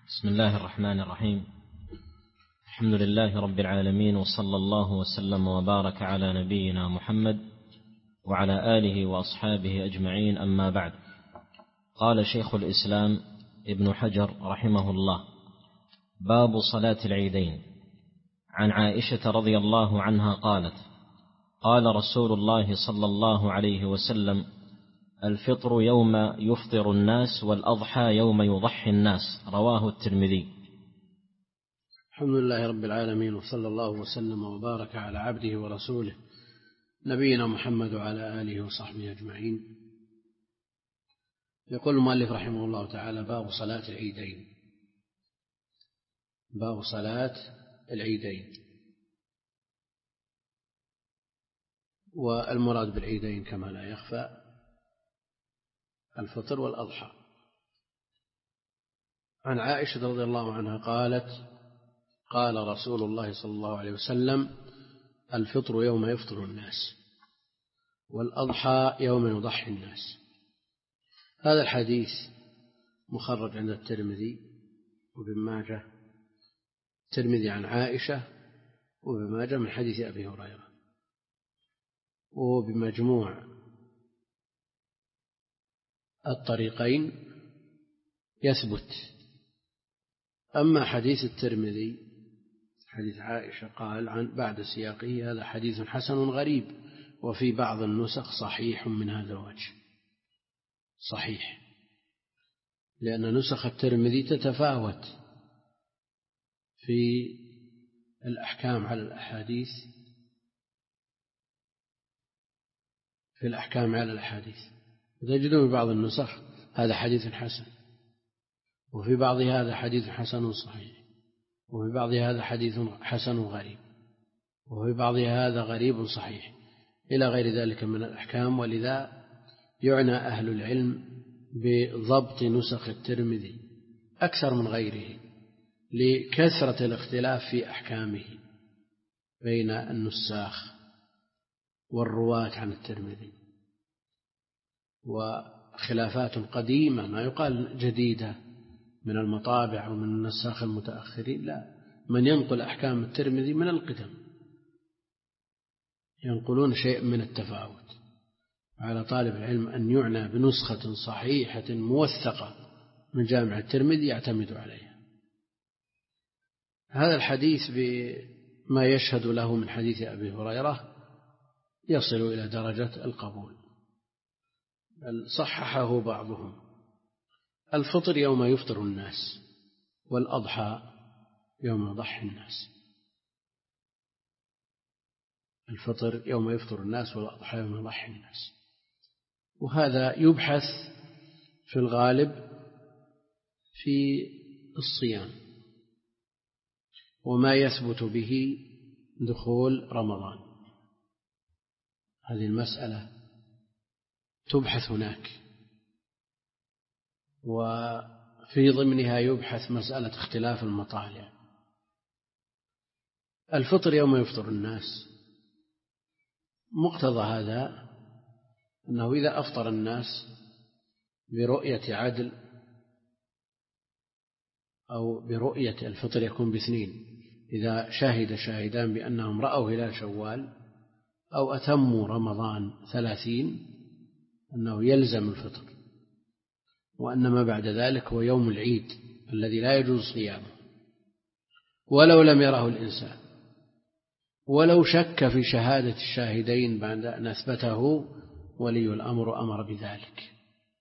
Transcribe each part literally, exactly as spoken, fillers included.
بسم الله الرحمن الرحيم. الحمد لله رب العالمين، وصلى الله وسلم وبارك على نبينا محمد وعلى آله وأصحابه أجمعين، أما بعد. قال شيخ الإسلام ابن حجر رحمه الله: باب صلاة العيدين. عن عائشة رضي الله عنها قالت: قال رسول الله صلى الله عليه وسلم: الفطر يوم يفطر الناس، والأضحى يوم يضحي الناس. رواه الترمذي. الحمد لله رب العالمين، وصلى الله وسلم وبارك على عبده ورسوله نبينا محمد وعلى آله وصحبه أجمعين. يقول المؤلف رحمه الله تعالى: باب صلاة العيدين. باب صلاة العيدين. والمراد بالعيدين كما لا يخفى الفطر والأضحى. عن عائشة رضي الله عنها قالت: قال رسول الله صلى الله عليه وسلم: الفطر يوم يفطر الناس، والأضحى يوم يضحي الناس. هذا الحديث مخرج عند الترمذي وابن ماجه. الترمذي عن عائشة، وابن ماجه من حديث أبي هريرة، وبمجموع الطريقين يثبت. أما حديث الترمذي حديث عائشة قال عن بعد سياقه: هذا حديث حسن غريب، وفي بعض النسخ صحيح من هذا الوجه. صحيح، لأن نسخ الترمذي تتفاوت في الأحكام على الأحاديث في الأحكام على الأحاديث تجدون في بعض النسخ هذا حديث حسن، وفي بعض هذا حديث حسن صحيح، وفي بعض هذا حديث حسن غريب، وفي بعض هذا غريب صحيح، إلى غير ذلك من الأحكام. ولذا يعنى أهل العلم بضبط نسخ الترمذي أكثر من غيره لكثرة الاختلاف في أحكامه بين النساخ والرواة عن الترمذي، وخلافات قديمة، ما يقال جديدة من المطابع ومن النساخ المتأخرين، لا، من ينقل أحكام الترمذي من القدم ينقلون شيء من التفاوت. على طالب العلم أن يعنى بنسخة صحيحة موثقة من جامع الترمذي يعتمد عليها. هذا الحديث بما يشهد له من حديث أبي هريرة يصل إلى درجة القبول، بل صححه بعضهم. الفطر يوم يفطر الناس، والأضحى يوم يضحي الناس. الفطر يوم يفطر الناس، والأضحى يوم يضحي الناس. وهذا يبحث في الغالب في الصيام وما يثبت به دخول رمضان. هذه المسألة تبحث هناك، وفي ضمنها يبحث مسألة اختلاف المطالع. الفطر يوم يفطر الناس، مقتضى هذا أنه إذا أفطر الناس برؤية عدل أو برؤية الفطر يكون باثنين: إذا شهد شاهدان بأنهم رأوا هلال شوال أو أتموا رمضان ثلاثين، أنه يلزم الفطر، وأن ما بعد ذلك هو يوم العيد الذي لا يجوز صيامه ولو لم يره الإنسان، ولو شك في شهادة الشاهدين بعد أن أثبته ولي الأمر أمر بذلك،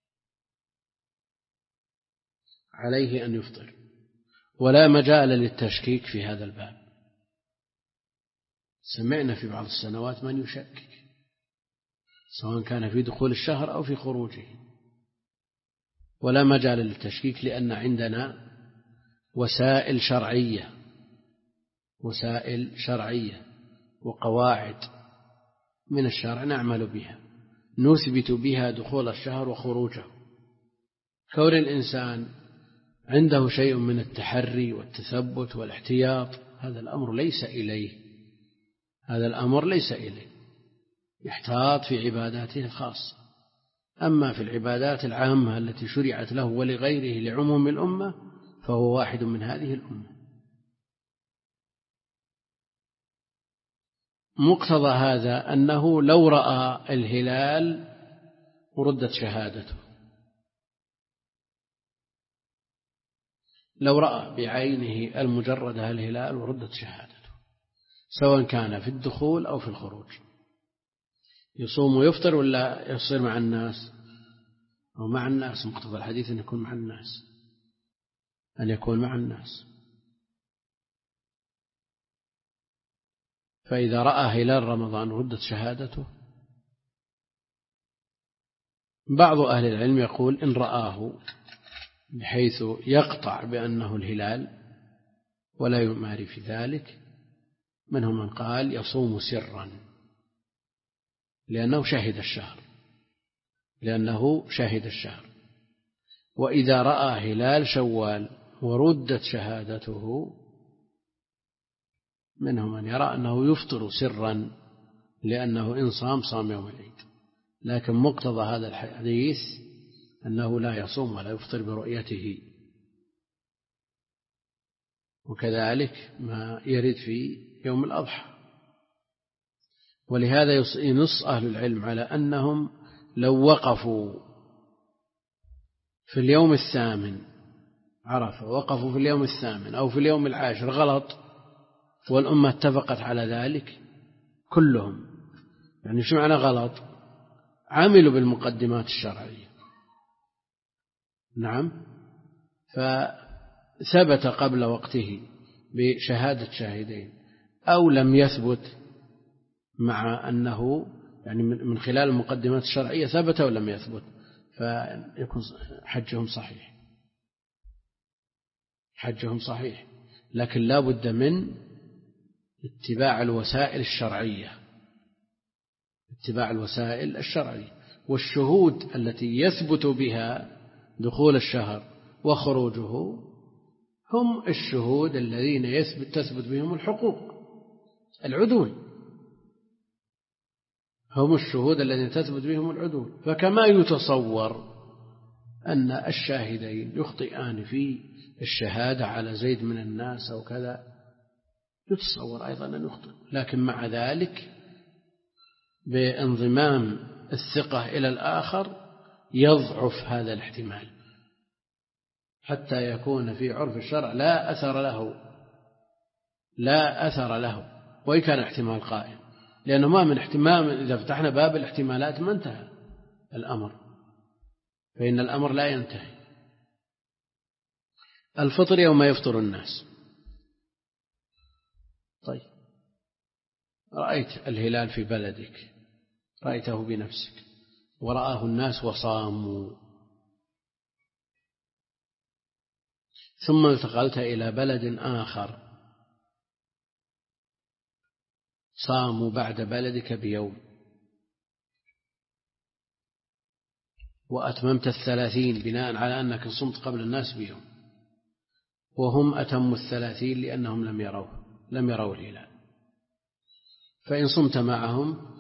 عليه أن يفطر، ولا مجال للتشكيك في هذا الباب. سمعنا في بعض السنوات من يشكك، سواء كان في دخول الشهر أو في خروجه، ولا مجال للتشكيك، لأن عندنا وسائل شرعية وسائل شرعية وقواعد من الشرع نعمل بها نثبت بها دخول الشهر وخروجه. كون الإنسان عنده شيء من التحري والتثبت والاحتياط، هذا الأمر ليس إليه هذا الأمر ليس إليه يحتاط في عباداته الخاصة. أما في العبادات العامة التي شرعت له ولغيره لعموم الأمة فهو واحد من هذه الأمة. مقتضى هذا أنه لو رأى الهلال وردت شهادته، لو رأى بعينه المجردة الهلال وردت شهادته، سواء كان في الدخول أو في الخروج، يصوم ويفطر ولا يصير مع الناس؟ أو مع الناس، مقتضى الحديث أن يكون مع الناس، أن يكون مع الناس. فإذا رأى هلال رمضان وردت شهادته، بعض أهل العلم يقول إن رآه بحيث يقطع بأنه الهلال ولا يماري في ذلك، منهم من قال يصوم سرا لأنه شهد الشهر، لأنه شهد الشهر. وإذا رأى هلال شوال وردت شهادته، منهم من يرى أنه يفطر سرا لأنه إن صام صام يوم العيد، لكن مقتضى هذا الحديث أنه لا يصوم ولا يفطر برؤيته. وكذلك ما يرد في يوم الأضحى. ولهذا ينص أهل العلم على أنهم لو وقفوا في اليوم الثامن عرفة، وقفوا في اليوم الثامن أو في اليوم العاشر غلط، والأمة اتفقت على ذلك كلهم، يعني شو معنى غلط؟ عملوا بالمقدمات الشرعية، نعم، فثبت قبل وقته بشهادة شاهدين، أو لم يثبت مع أنه يعني من خلال المقدمات الشرعية ثبت ولم يثبت، فيكون حجهم صحيح، حجهم صحيح. لكن لا بد من اتباع الوسائل الشرعية، اتباع الوسائل الشرعية، والشهود التي يثبت بها دخول الشهر وخروجه هم الشهود الذين يثبت تثبت بهم الحقوق، العدول، هم الشهود الذين تثبت بهم العدول. فكما يتصور أن الشاهدين يخطئان في الشهادة على زيد من الناس أو كذا، يتصور أيضا أن يخطئ، لكن مع ذلك بانضمام الثقة إلى الآخر يضعف هذا الاحتمال حتى يكون في عرف الشرع لا أثر له، لا أثر له وإن كان احتمال قائم، لأنه ما من احتمال، إذا فتحنا باب الاحتمالات ما انتهى الأمر، فإن الأمر لا ينتهي. الفطر يوم يفطر الناس. طيب، رأيت الهلال في بلدك، رأيته بنفسك ورآه الناس وصاموا، ثم انتقلت إلى بلد آخر صاموا بعد بلدك بيوم، وأتممت الثلاثين بناء على أنك صمت قبل الناس بيوم، وهم أتموا الثلاثين لأنهم لم يروه لم يروا الهلال، فإن صمت معهم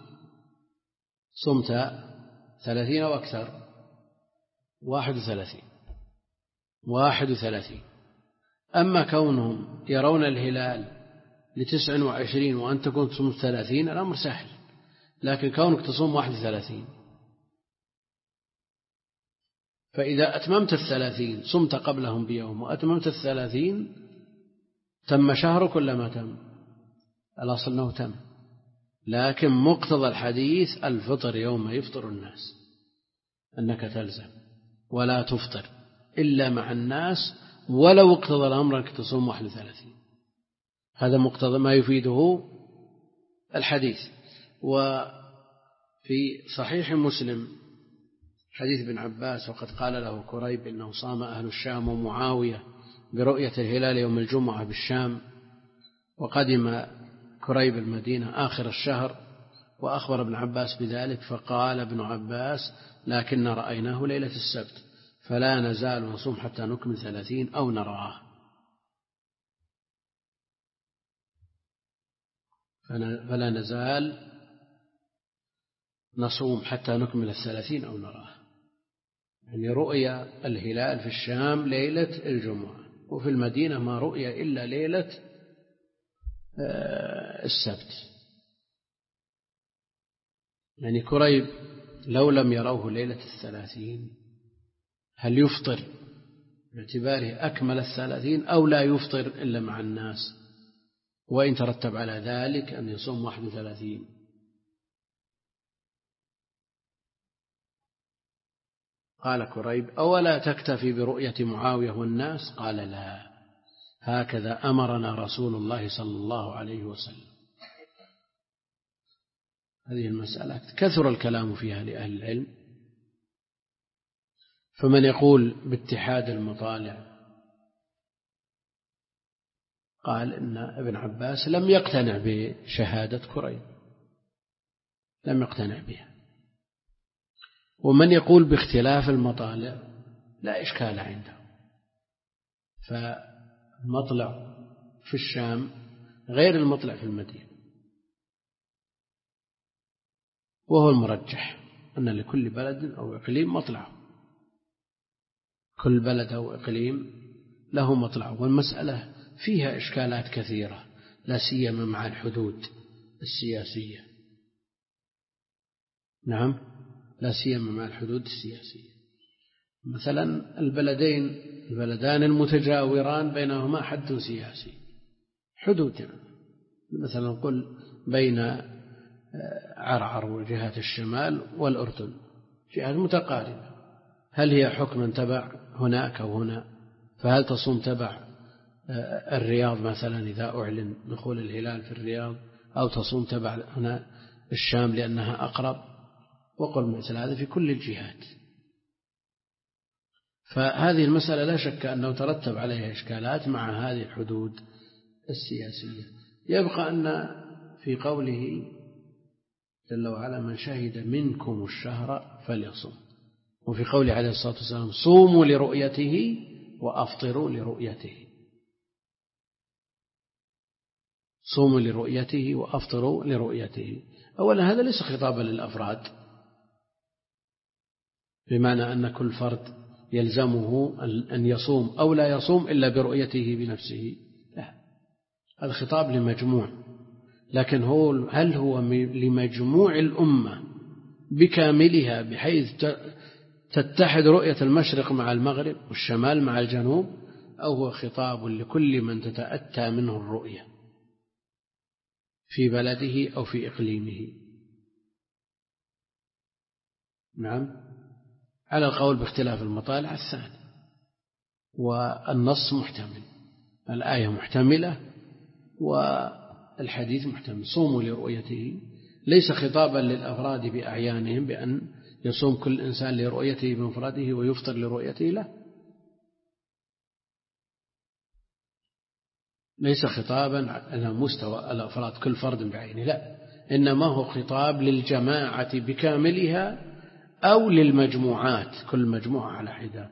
صمت ثلاثين أو أكثر، واحد وثلاثين واحد وثلاثين. أما كونهم يرون الهلال لتسع وعشرين وأنت كنت تصوم ثلاثين، الأمر سهل، لكن كونك تصوم واحد وثلاثين، فإذا أتممت الثلاثين صمت قبلهم بيوم وأتممت الثلاثين تم شهرك ولا ما تم؟ الأصل أنه تم، لكن مقتضى الحديث الفطر يوم يفطر الناس، أنك تلزم ولا تفطر إلا مع الناس، ولو اقتضى الأمر أنك تصوم واحد وثلاثين. هذا مقتضى ما يفيده الحديث. وفي صحيح مسلم حديث ابن عباس: وقد قال له كريب إنه صام أهل الشام ومعاوية برؤية الهلال يوم الجمعة بالشام، وقدم كريب المدينة آخر الشهر، وأخبر ابن عباس بذلك، فقال ابن عباس: لكن رأيناه ليلة السبت، فلا نزال نصوم حتى نكمل ثلاثين أو نراه. فلا نزال نصوم حتى نكمل الثلاثين أو نراه، يعني رؤيا الهلال في الشام ليلة الجمعة، وفي المدينة ما رؤي إلا ليلة السبت. يعني كريب لو لم يروه ليلة الثلاثين هل يفطر باعتباره أكمل الثلاثين أو لا يفطر إلا مع الناس، وإن ترتب على ذلك أن يصوم واحد وثلاثين؟ قال كريب: أولا تكتفي برؤية معاوية والناس؟ قال: لا، هكذا أمرنا رسول الله صلى الله عليه وسلم. هذه المسألة كثر الكلام فيها لأهل العلم، فمن يقول باتحاد المطالع قال إن ابن عباس لم يقتنع بشهادة كريب، لم يقتنع بها. ومن يقول باختلاف المطالع لا إشكال عنده، فالمطلع في الشام غير المطلع في المدينة، وهو المرجح أن لكل بلد أو إقليم مطلعه، كل بلد أو إقليم له مطلعه. والمسألة فيها إشكالات كثيرة، لا سيما مع الحدود السياسية. نعم، لا سيما مع الحدود السياسية. مثلا البلدين البلدان المتجاوران بينهما حد سياسي، حدود، مثلا قل بين عرعر وجهة الشمال والأردن جهات متقاربة، هل هي حكم تبع هناك أو هنا؟ فهل تصوم تبع الرياض مثلا إذا أعلن دخول الهلال في الرياض، أو تصوم تبع هنا الشام لأنها أقرب؟ وقل مثل هذا في كل الجهات. فهذه المسألة لا شك أنه ترتب عليها إشكالات مع هذه الحدود السياسية. يبقى أن في قوله جل وعلا: من شهد منكم الشهر فليصم، وفي قوله عليه الصلاة والسلام: صوموا لرؤيته وأفطروا لرؤيته. صوموا لرؤيته وأفطروا لرؤيته. أولا هذا ليس خطابا للأفراد بمعنى أن كل فرد يلزمه أن يصوم أو لا يصوم إلا برؤيته بنفسه، لا، هذا خطاب لمجموع. لكن هو هل هو لمجموع الأمة بكاملها بحيث تتحد رؤية المشرق مع المغرب والشمال مع الجنوب، أو هو خطاب لكل من تتأتى منه الرؤية في بلده أو في إقليمه؟ نعم، على القول باختلاف المطالع الثاني. والنص محتمل، الآية محتملة والحديث محتمل. صوموا لرؤيته ليس خطابا للأفراد بأعيانهم بأن يصوم كل إنسان لرؤيته بمفرده ويفطر لرؤيته، لا، ليس خطابا على مستوى الأفراد كل فرد بعينه، لا، إنما هو خطاب للجماعة بكاملها أو للمجموعات كل مجموعة على حدة.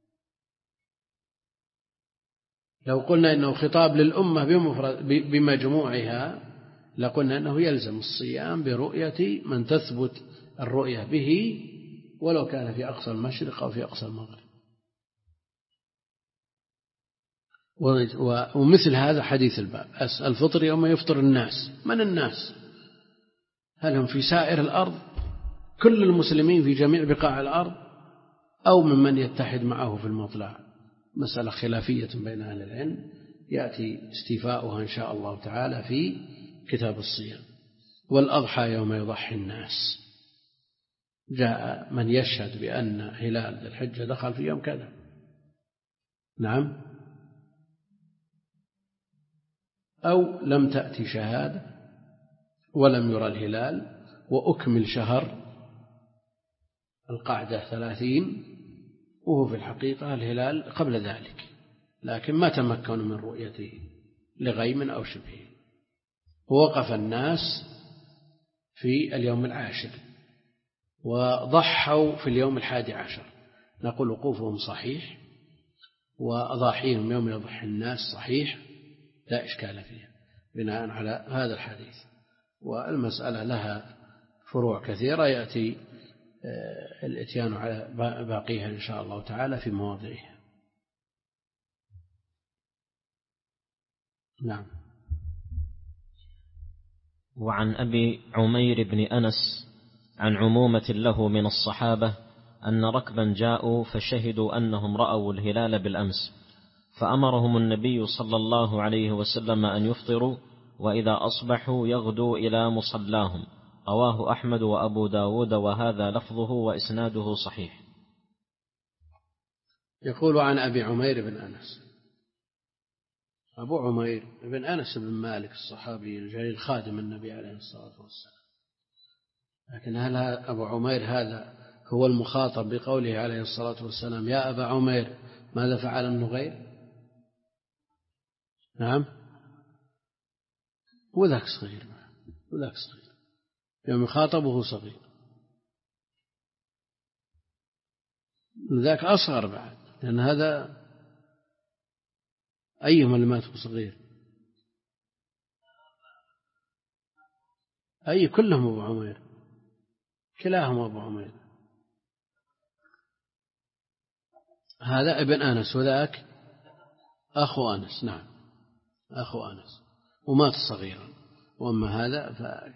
لو قلنا إنه خطاب للأمة بمجموعها لقلنا أنه يلزم الصيام برؤية من تثبت الرؤية به ولو كان في أقصى المشرق أو في أقصى المغرب. ومثل هذا حديث الباب: الفطر يوم يفطر الناس. من الناس؟ هل هم في سائر الأرض كل المسلمين في جميع بقاع الأرض، أو ممن يتحد معه في المطلع؟ مسألة خلافية بين أهل العلم يأتي استيفاؤها إن شاء الله تعالى في كتاب الصيام. والأضحى يوم يضحي الناس، جاء من يشهد بأن هلال ذي الحجة دخل في يوم كذا. نعم، أو لم تأتي شهادة ولم يرى الهلال وأكمل شهر القعدة ثلاثين وهو في الحقيقة الهلال قبل ذلك، لكن ما تمكن من رؤيته لغيم أو شبهه. ووقف الناس في اليوم العاشر وضحوا في اليوم الحادي عشر، نقول وقوفهم صحيح وأضاحيهم يوم يضحي الناس صحيح، لا إشكال فيها بناء على هذا الحديث. والمسألة لها فروع كثيرة يأتي الاتيان على باقيها إن شاء الله تعالى في مواضعها. نعم. وعن أبي عمير بن أنس عن عمومة له من الصحابة أن ركبا جاءوا فشهدوا أنهم رأوا الهلال بالأمس، فأمرهم النبي صلى الله عليه وسلم أن يفطروا وإذا أصبحوا يغدوا إلى مصلاهم. رواه أحمد وأبو داود وهذا لفظه وإسناده صحيح. يقول عن أبي عمير بن أنس. أبو عمير بن أنس بن مالك الصحابي الجليل خادم النبي عليه الصلاة والسلام، لكن هل أبو عمير هذا هو المخاطب بقوله عليه الصلاة والسلام يا أبا عمير ماذا فعل النغير؟ نعم، وذاك صغير، وذاك صغير يوم يخاطبه صغير، ذاك أصغر بعد، لأن هذا أيهما اللي مات صغير؟ أي كلهم أبو عمير، كلاهم أبو عمير. هذا ابن أنس وذاك أخو أنس. نعم، أخو أنس ومات صغيرا. وأما هذا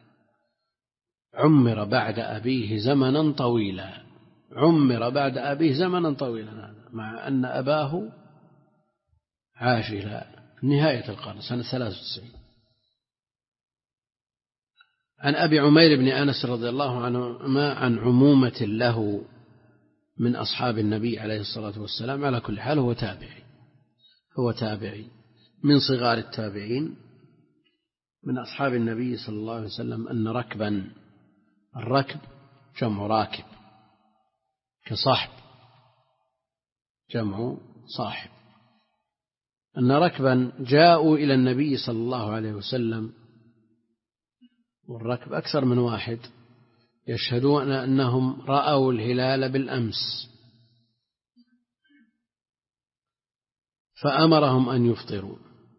فعمر بعد أبيه زمنا طويلا، عمر بعد أبيه زمنا طويلا، هذا مع أن أباه عاش إلى نهاية القرن سنة ثلاث وتسعين. عن أبي عمير بن أنس رضي الله عنه ما عن عمومة له من أصحاب النبي عليه الصلاة والسلام. على كل حال هو تابعي، هو تابعي من صغار التابعين من أصحاب النبي صلى الله عليه وسلم أن ركبا، الركب جمع راكب كصاحب، جمع صاحب، أن ركبا جاءوا إلى النبي صلى الله عليه وسلم، والركب أكثر من واحد، يشهدون أنهم رأوا الهلال بالأمس، فأمرهم أن يفطروا.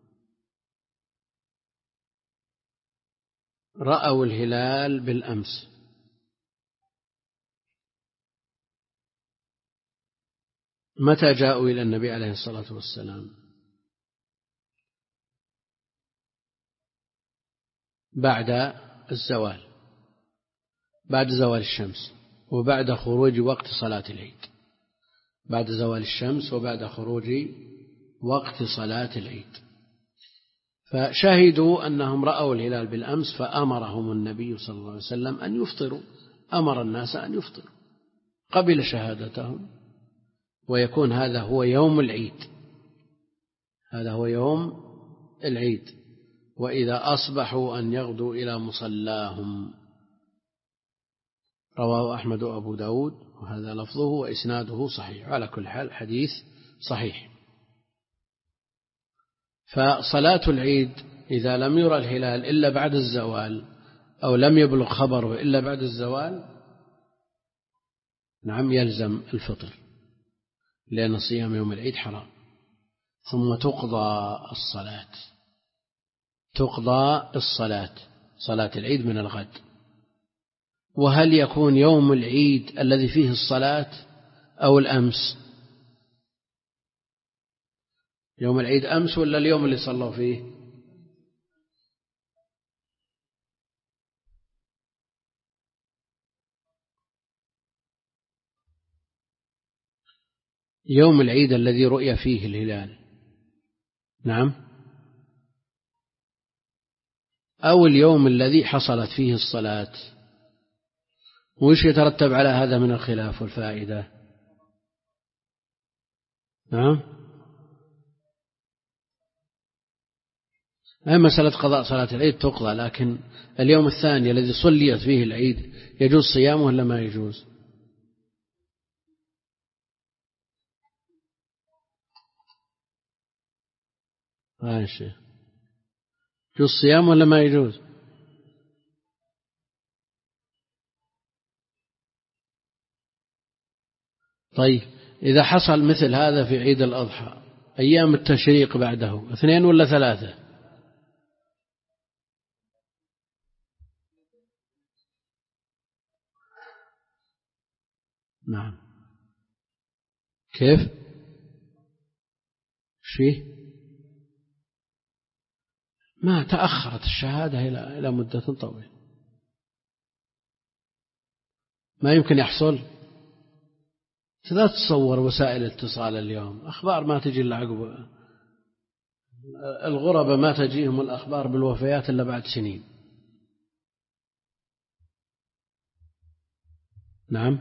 رأوا الهلال بالأمس، متى جاءوا إلى النبي عليه الصلاة والسلام؟ بعد الزوال، بعد زوال الشمس وبعد خروج وقت صلاة العيد، بعد زوال الشمس وبعد خروج وقت صلاة العيد، فشهدوا أنهم رأوا الهلال بالأمس، فأمرهم النبي صلى الله عليه وسلم أن يفطروا، أمر الناس أن يفطروا، قبل شهادتهم، ويكون هذا هو يوم العيد، هذا هو يوم العيد، وإذا أصبحوا أن يغدوا إلى مصلاهم. رواه أحمد وأبو داود وهذا لفظه وإسناده صحيح. على كل حال حديث صحيح. فصلاة العيد إذا لم يرى الهلال إلا بعد الزوال أو لم يبلغ خبره إلا بعد الزوال، نعم يلزم الفطر، لأن صيام يوم العيد حرام. ثم تقضى الصلاة، تقضى الصلاة، صلاة العيد من الغد. وهل يكون يوم العيد الذي فيه الصلاة أو الأمس؟ يوم العيد أمس ولا اليوم اللي صلوا فيه؟ يوم العيد الذي رؤي فيه الهلال، نعم، أو اليوم الذي حصلت فيه الصلاة. وش يترتب على هذا من الخلاف والفائدة؟ نعم، أي مسألة قضاء صلاة العيد تقضى، لكن اليوم الثاني الذي صليت فيه العيد يجوز صيامه ولا ما يجوز؟ ماشي، يجوز صيام ولا ما يجوز؟ طيب إذا حصل مثل هذا في عيد الأضحى، أيام التشريق بعده اثنين ولا ثلاثة؟ نعم. كيف؟ شفيه؟ ما تأخرت الشهادة إلى إلى مدة طويلة، ما يمكن يحصل. لا تتصور وسائل الاتصال اليوم أخبار ما تجي إلا عقب، الغرباء ما تجيهم الأخبار بالوفيات إلا بعد سنين. نعم.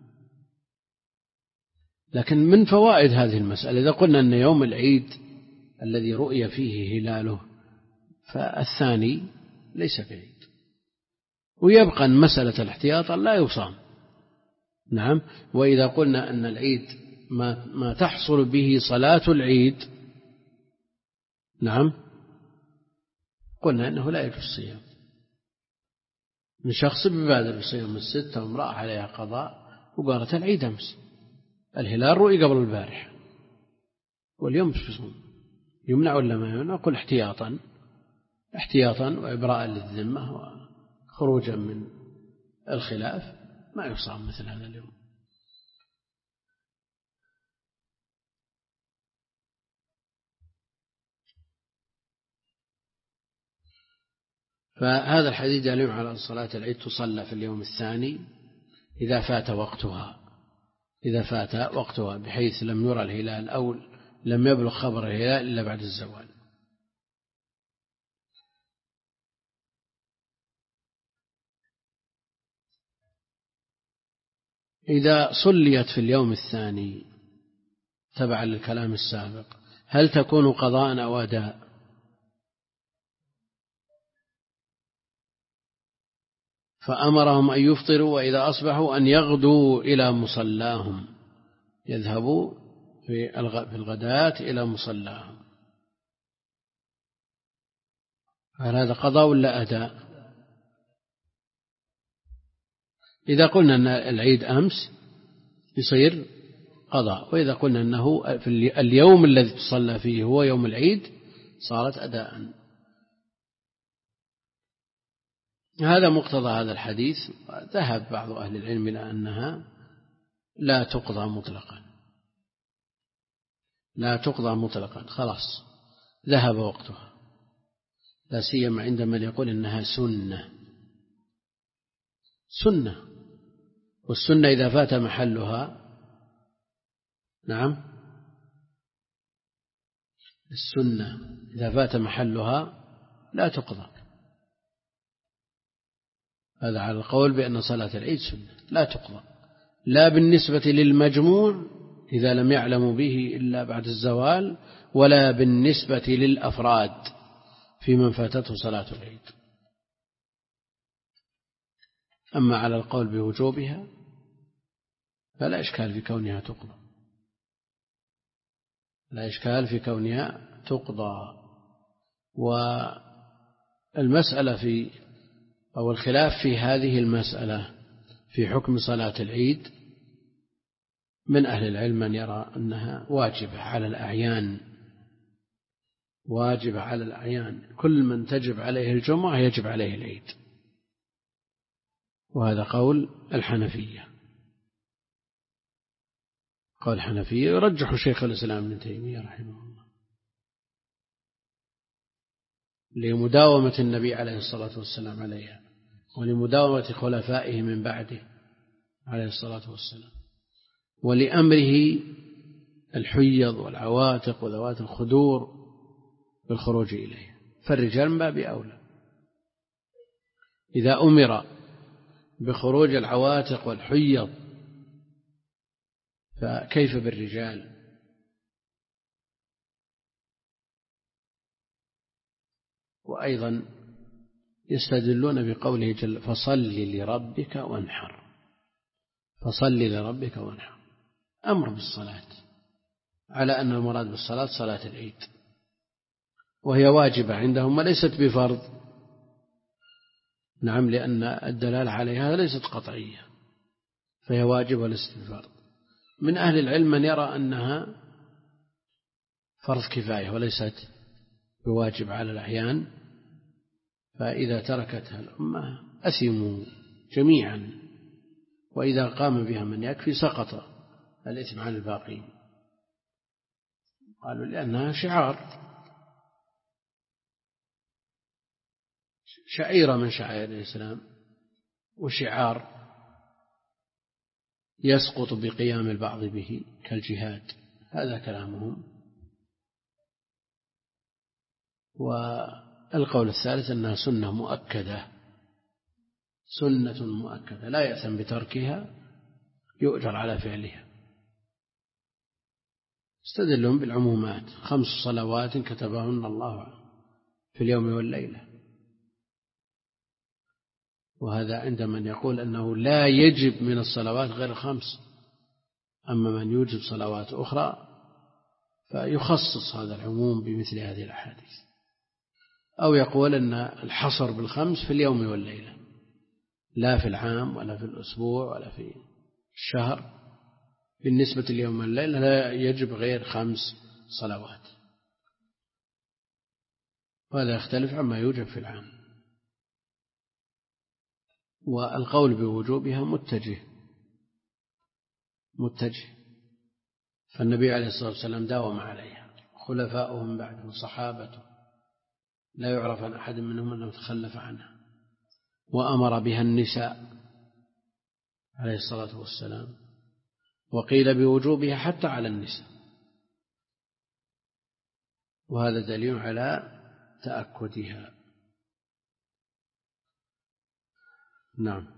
لكن من فوائد هذه المسألة إذا قلنا أن يوم العيد الذي رؤي فيه هلاله فالثاني ليس بعيد، ويبقى مسألة الاحتياط لا يصام. نعم. وإذا قلنا أن العيد ما, ما تحصل به صلاة العيد، نعم، قلنا أنه لا يجوز الصيام. من شخص ببادر بصيام الستة وامرأة عليها قضاء وقالت العيد أمس، الهلال رؤي قبل البارح واليوم بصوم، يمنع ولا ما يمنع؟ نقول احتياطا احتياطا وإبراء للذمة وخروجا من الخلاف ما يصام مثل هذا اليوم. فهذا الحديث دليل على صلاة العيد تصلى في اليوم الثاني إذا فات وقتها، إذا فات وقتها بحيث لم يرى الهلال أو لم يبلغ خبر الهلال إلا بعد الزوال. إذا صليت في اليوم الثاني تبعا للكلام السابق هل تكون قضاء أو أداء؟ فأمرهم أن يفطروا وإذا أصبحوا أن يغدوا إلى مصلاهم، يذهبوا في الغداة إلى مصلاهم. هل هذا قضاء ولا أداء؟ إذا قلنا أن العيد أمس يصير قضاء، وإذا قلنا أنه في اليوم الذي تصلى فيه هو يوم العيد صارت أداء. هذا مقتضى هذا الحديث. ذهب بعض أهل العلم إلى أنها لا تقضى مطلقا، لا تقضى مطلقا، خلاص ذهب وقتها، لا سيما عند من يقول إنها سنة. سنة، والسنة إذا فات محلها، نعم، السنة إذا فات محلها لا تقضى. هذا على القول بأن صلاة العيد سنة لا تقضى، لا بالنسبة للمجموع إذا لم يعلموا به إلا بعد الزوال، ولا بالنسبة للأفراد في من فاتته صلاة العيد. أما على القول بوجوبها فلا إشكال في كونها تقضى، لا إشكال في كونها تقضى. والمسألة في أو الخلاف في هذه المسألة في حكم صلاة العيد من أهل العلم من يرى أنها واجبة على الأعيان، واجبة على الأعيان، كل من تجب عليه الجمعة يجب عليه العيد، وهذا قول الحنفية. قول الحنفية يرجح شيخ الإسلام ابن تيمية رحمه الله لمداومة النبي عليه الصلاة والسلام عليها، ولمداومة خلفائه من بعده عليه الصلاة والسلام، ولأمره الحيض والعواتق وذوات الخدور بالخروج إليه، فالرجال من باب أولى. إذا أمر بخروج العواتق والحيض فكيف بالرجال؟ وأيضا يستدلون بقوله جل فصل لربك وانحر، فصل لربك وانحر، أمر بالصلاة على أن المراد بالصلاة صلاة العيد، وهي واجبة عندهم وليست بفرض. نعم، لأن الدلالة عليها ليست قطعية، فهي واجبة وليست بفرض. من أهل العلم من يرى أنها فرض كفاية وليست بواجب على الأحيان، فإذا تركتها الأمة أثموا جميعا، وإذا قام بها من يكفي سقط الإثم عن الباقين. قالوا لأنها شعار. شعيرة من شعائر الإسلام وشعار يسقط بقيام البعض به كالجهاد، هذا كلامهم. والقول الثالث أنها سنة مؤكدة، سنة مؤكدة لا يأثم بتركها، يؤجر على فعلها. استدلهم بالعمومات: خمس صلوات كتبهن الله في اليوم والليلة. وهذا عند من يقول أنه لا يجب من الصلوات غير الخمس، أما من يوجب صلوات أخرى فيخصص هذا العموم بمثل هذه الأحاديث، أو يقول أن الحصر بالخمس في اليوم والليلة، لا في العام ولا في الأسبوع ولا في الشهر. بالنسبة لليوم والليلة لا يجب غير خمس صلوات، وهذا يختلف عما يوجب في العام. والقول بوجوبها متجه متجه فالنبي عليه الصلاة والسلام داوم عليها، خلفاؤهم بعده صحابته لا يعرف عن أحد منهم أنه تخلف عنها، وأمر بها النساء عليه الصلاة والسلام، وقيل بوجوبها حتى على النساء، وهذا دليل على تأكدها. نعم.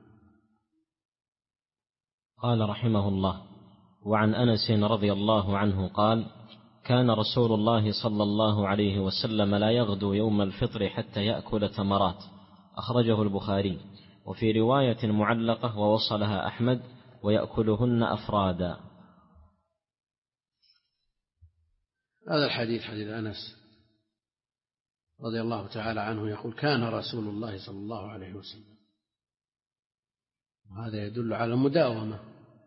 قال رحمه الله: وعن أنس رضي الله عنه قال: كان رسول الله صلى الله عليه وسلم لا يغدو يوم الفطر حتى يأكل تمرات، أخرجه البخاري. وفي رواية معلقة ووصلها أحمد: ويأكلهن أفرادا. هذا الحديث حديث أنس رضي الله تعالى عنه يقول: كان رسول الله صلى الله عليه وسلم، وهذا يدل على المداومة،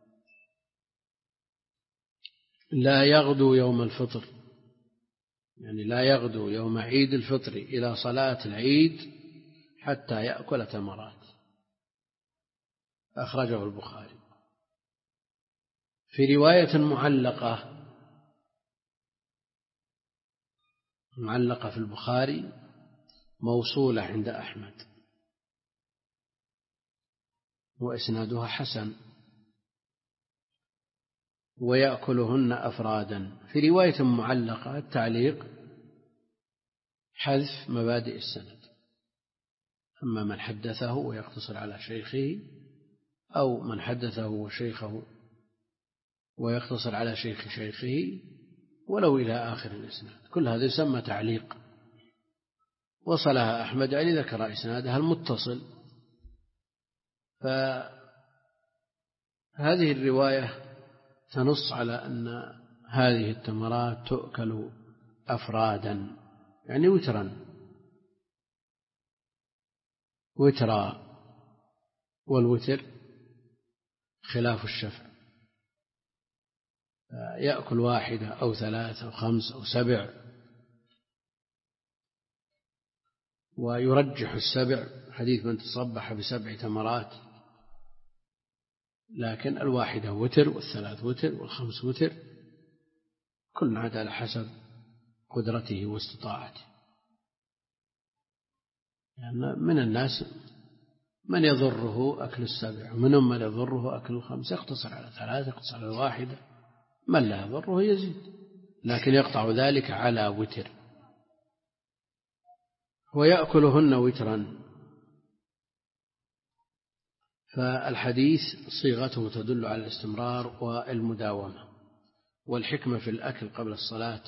لا يغدو يوم الفطر، يعني لا يغدو يوم عيد الفطر إلى صلاة العيد حتى يأكل تمرات، أخرجه البخاري. في رواية معلقة معلقة في البخاري موصولة عند أحمد وإسنادها حسن: ويأكلهن أفرادا. في رواية معلقة التعليق حذف مبادئ السند، أما من حدثه ويقتصر على شيخه، أو من حدثه وشيخه ويقتصر على شيخ شيخه ولو إلى آخر الإسناد، كل هذا يسمى تعليق. وصلها أحمد يعني ذكر إسنادها المتصل. فهذه الرواية تنص على أن هذه التمرات تؤكل أفرادا، يعني وترا وترا، والوتر خلاف الشفع، يأكل واحدة أو ثلاث أو خمس أو سبع، ويرجح السبع حديث من تصبح بسبع تمرات، لكن الواحدة وتر والثلاث وتر والخمس وتر، كل عاد على حسب قدرته واستطاعته. يعني من الناس من يضره أكل السبع، ومنهم من يضره أكل الخمس، يقتصر على ثلاثة، يقتصر على واحدة، من لا يضره يزيد، لكن يقطع ذلك على وتر. ويأكلهن وترا، فالحديث صيغته تدل على الاستمرار والمداومة. والحكمة في الأكل قبل الصلاة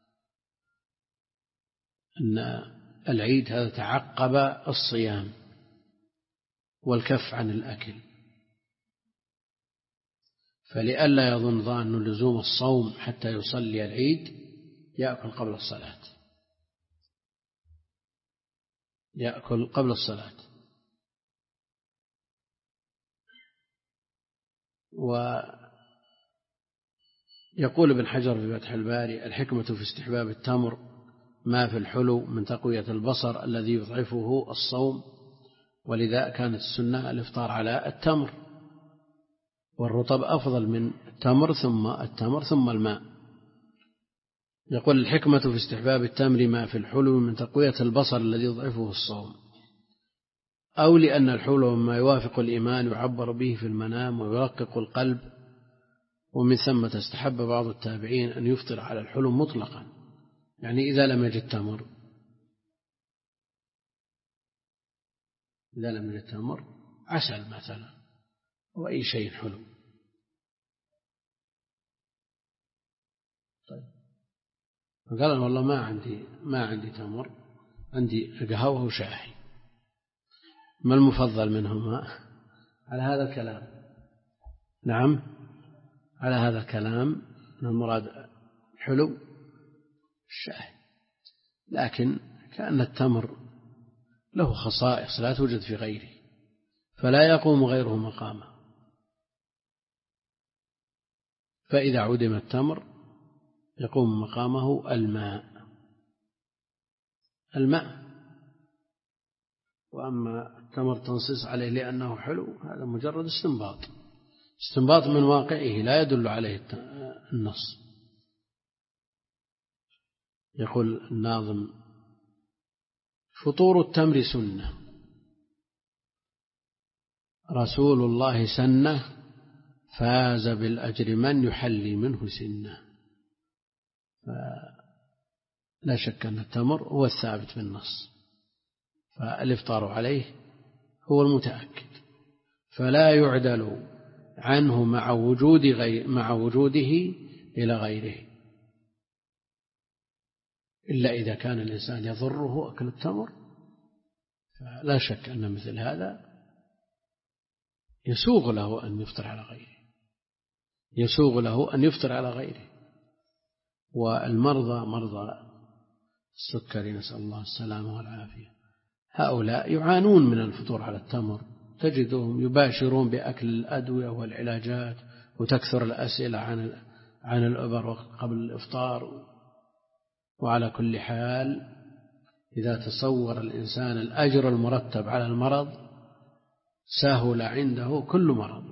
أن العيد هذا تعقب الصيام والكف عن الأكل، فلئلا يظن ظان لزوم الصوم حتى يصلي العيد يأكل قبل الصلاة، يأكل قبل الصلاة. ويقول ابن حجر في فتح الباري: الحكمة في استحباب التمر ما في الحلو من تقوية البصر الذي يضعفه الصوم، ولذا كانت السنة الإفطار على التمر، والرطب أفضل من التمر ثم التمر ثم الماء. يقول: الحكمة في استحباب التمر ما في الحلو من تقوية البصر الذي يضعفه الصوم، أو لأن الحلم مما يوافق الإيمان يعبر به في المنام ويرقق القلب، ومن ثم استحب بعض التابعين أن يفطر على الحلم مطلقا، يعني إذا لم يجد تمر إذا لم يجد تمر عسل مثلا أو أي شيء حلو. طيب فقال والله ما عندي ما عندي تمر، عندي قهوة وشاي، ما المفضل منهما؟ على هذا الكلام نعم على هذا الكلام أن المراد حلو الشاي، لكن كأن التمر له خصائص لا توجد في غيره، فلا يقوم غيره مقامه، فإذا عدم التمر يقوم مقامه الماء الماء وأما التمر تنصيص عليه لأنه حلو هذا مجرد استنباط استنباط من واقعه لا يدل عليه النص. يقول الناظم: فطور التمر سنة رسول الله سنة، فاز بالأجر من يحلي منه سنة. لا شك أن التمر هو الثابت بالنص، فالإفطار عليه هو المتأكد، فلا يعدل عنه مع وجود غير مع وجوده إلى غيره، إلا إذا كان الإنسان يضره أكل التمر، فلا شك أن مثل هذا يسوغ له أن يفطر على غيره يسوغ له أن يفطر على غيره. والمرضى مرضى السكري نسأل الله السلامة والعافية، هؤلاء يعانون من الفطور على التمر، تجدهم يباشرون بأكل الأدوية والعلاجات، وتكثر الأسئلة عن عن الإبر قبل الإفطار. وعلى كل حال إذا تصور الإنسان الأجر المرتب على المرض سهل عنده كل مرض.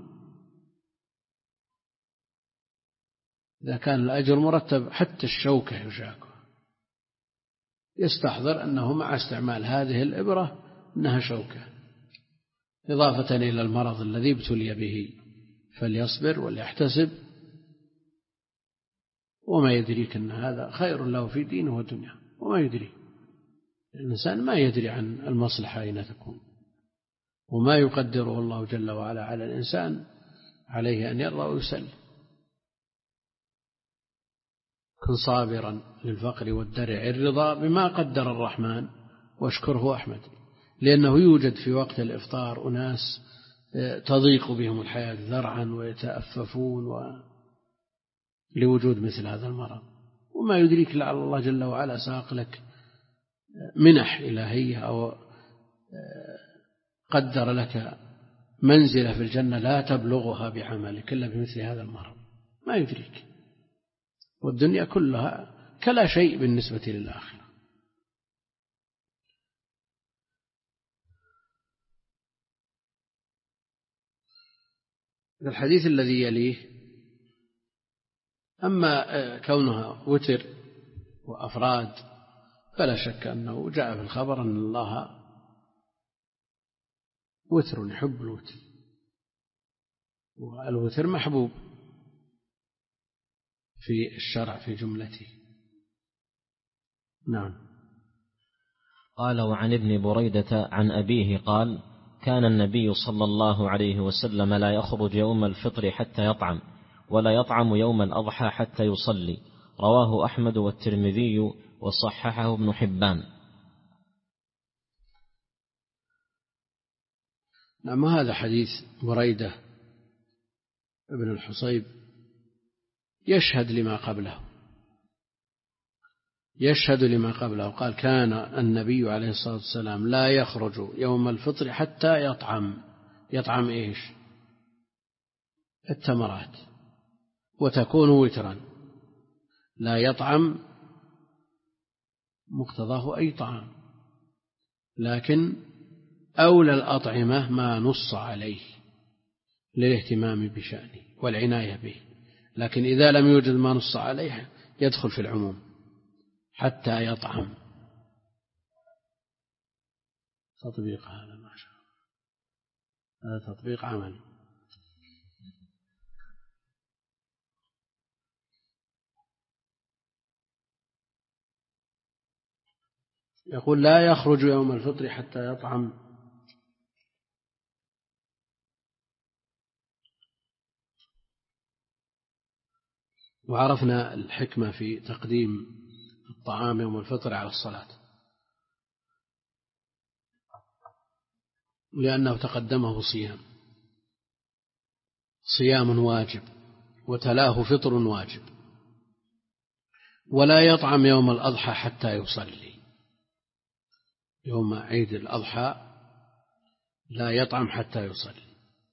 إذا كان الأجر مرتب حتى الشوكة يشاكه، يستحضر أنه مع استعمال هذه الإبرة أنها شوكة، إضافة إلى المرض الذي ابتلي به، فليصبر وليحتسب، وما يدريك أن هذا خير له في دينه ودنياه، وما يدري الإنسان ما يدري عن المصلحة أين تكون، وما يقدره الله جل وعلا على الإنسان عليه أن يرضى ويسلم. كن صابرا للفقر والدرع الرضا بما قدر الرحمن واشكره أحمد، لأنه يوجد في وقت الإفطار أناس تضيق بهم الحياة ذرعا ويتأففون و... لوجود مثل هذا المرض، وما يدريك لعل الله جل وعلا ساق لك منح إلهية أو قدر لك منزلة في الجنة لا تبلغها بعملك إلا بمثل هذا المرض، ما يدريك. والدنيا كلها كلا شيء بالنسبة للآخرة. الحديث الذي يليه: أما كونها وتر وأفراد فلا شك أنه جاء في الخبر أن الله وتر يحب الوتر، والوتر محبوب في الشرع في جملته. نعم. قال: وعن ابن بريدة عن أبيه قال: كان النبي صلى الله عليه وسلم لا يخرج يوم الفطر حتى يطعم، ولا يطعم يوم الأضحى حتى يصلي. رواه أحمد والترمذي وصححه ابن حبان. نعم. هذا حديث بريدة ابن الحصيب يشهد لما قبله يشهد لما قبله قال: كان النبي عليه الصلاة والسلام لا يخرج يوم الفطر حتى يطعم. يطعم إيش؟ التمرات، وتكون وترا. لا يطعم مقتضاه أي طعام، لكن أولى الأطعمة ما نص عليه للاهتمام بشأنه والعناية به، لكن إذا لم يوجد ما نص عليه يدخل في العموم حتى يطعم. تطبيق هذا ما شاء الله. هذا تطبيق عملي. يقول لا يخرج يوم الفطر حتى يطعم. وعرفنا الحكمة في تقديم الطعام يوم الفطر على الصلاة، لأنه تقدمه صيام صيام واجب وتلاه فطر واجب. ولا يطعم يوم الأضحى حتى يصلي، يوم عيد الأضحى لا يطعم حتى يصلي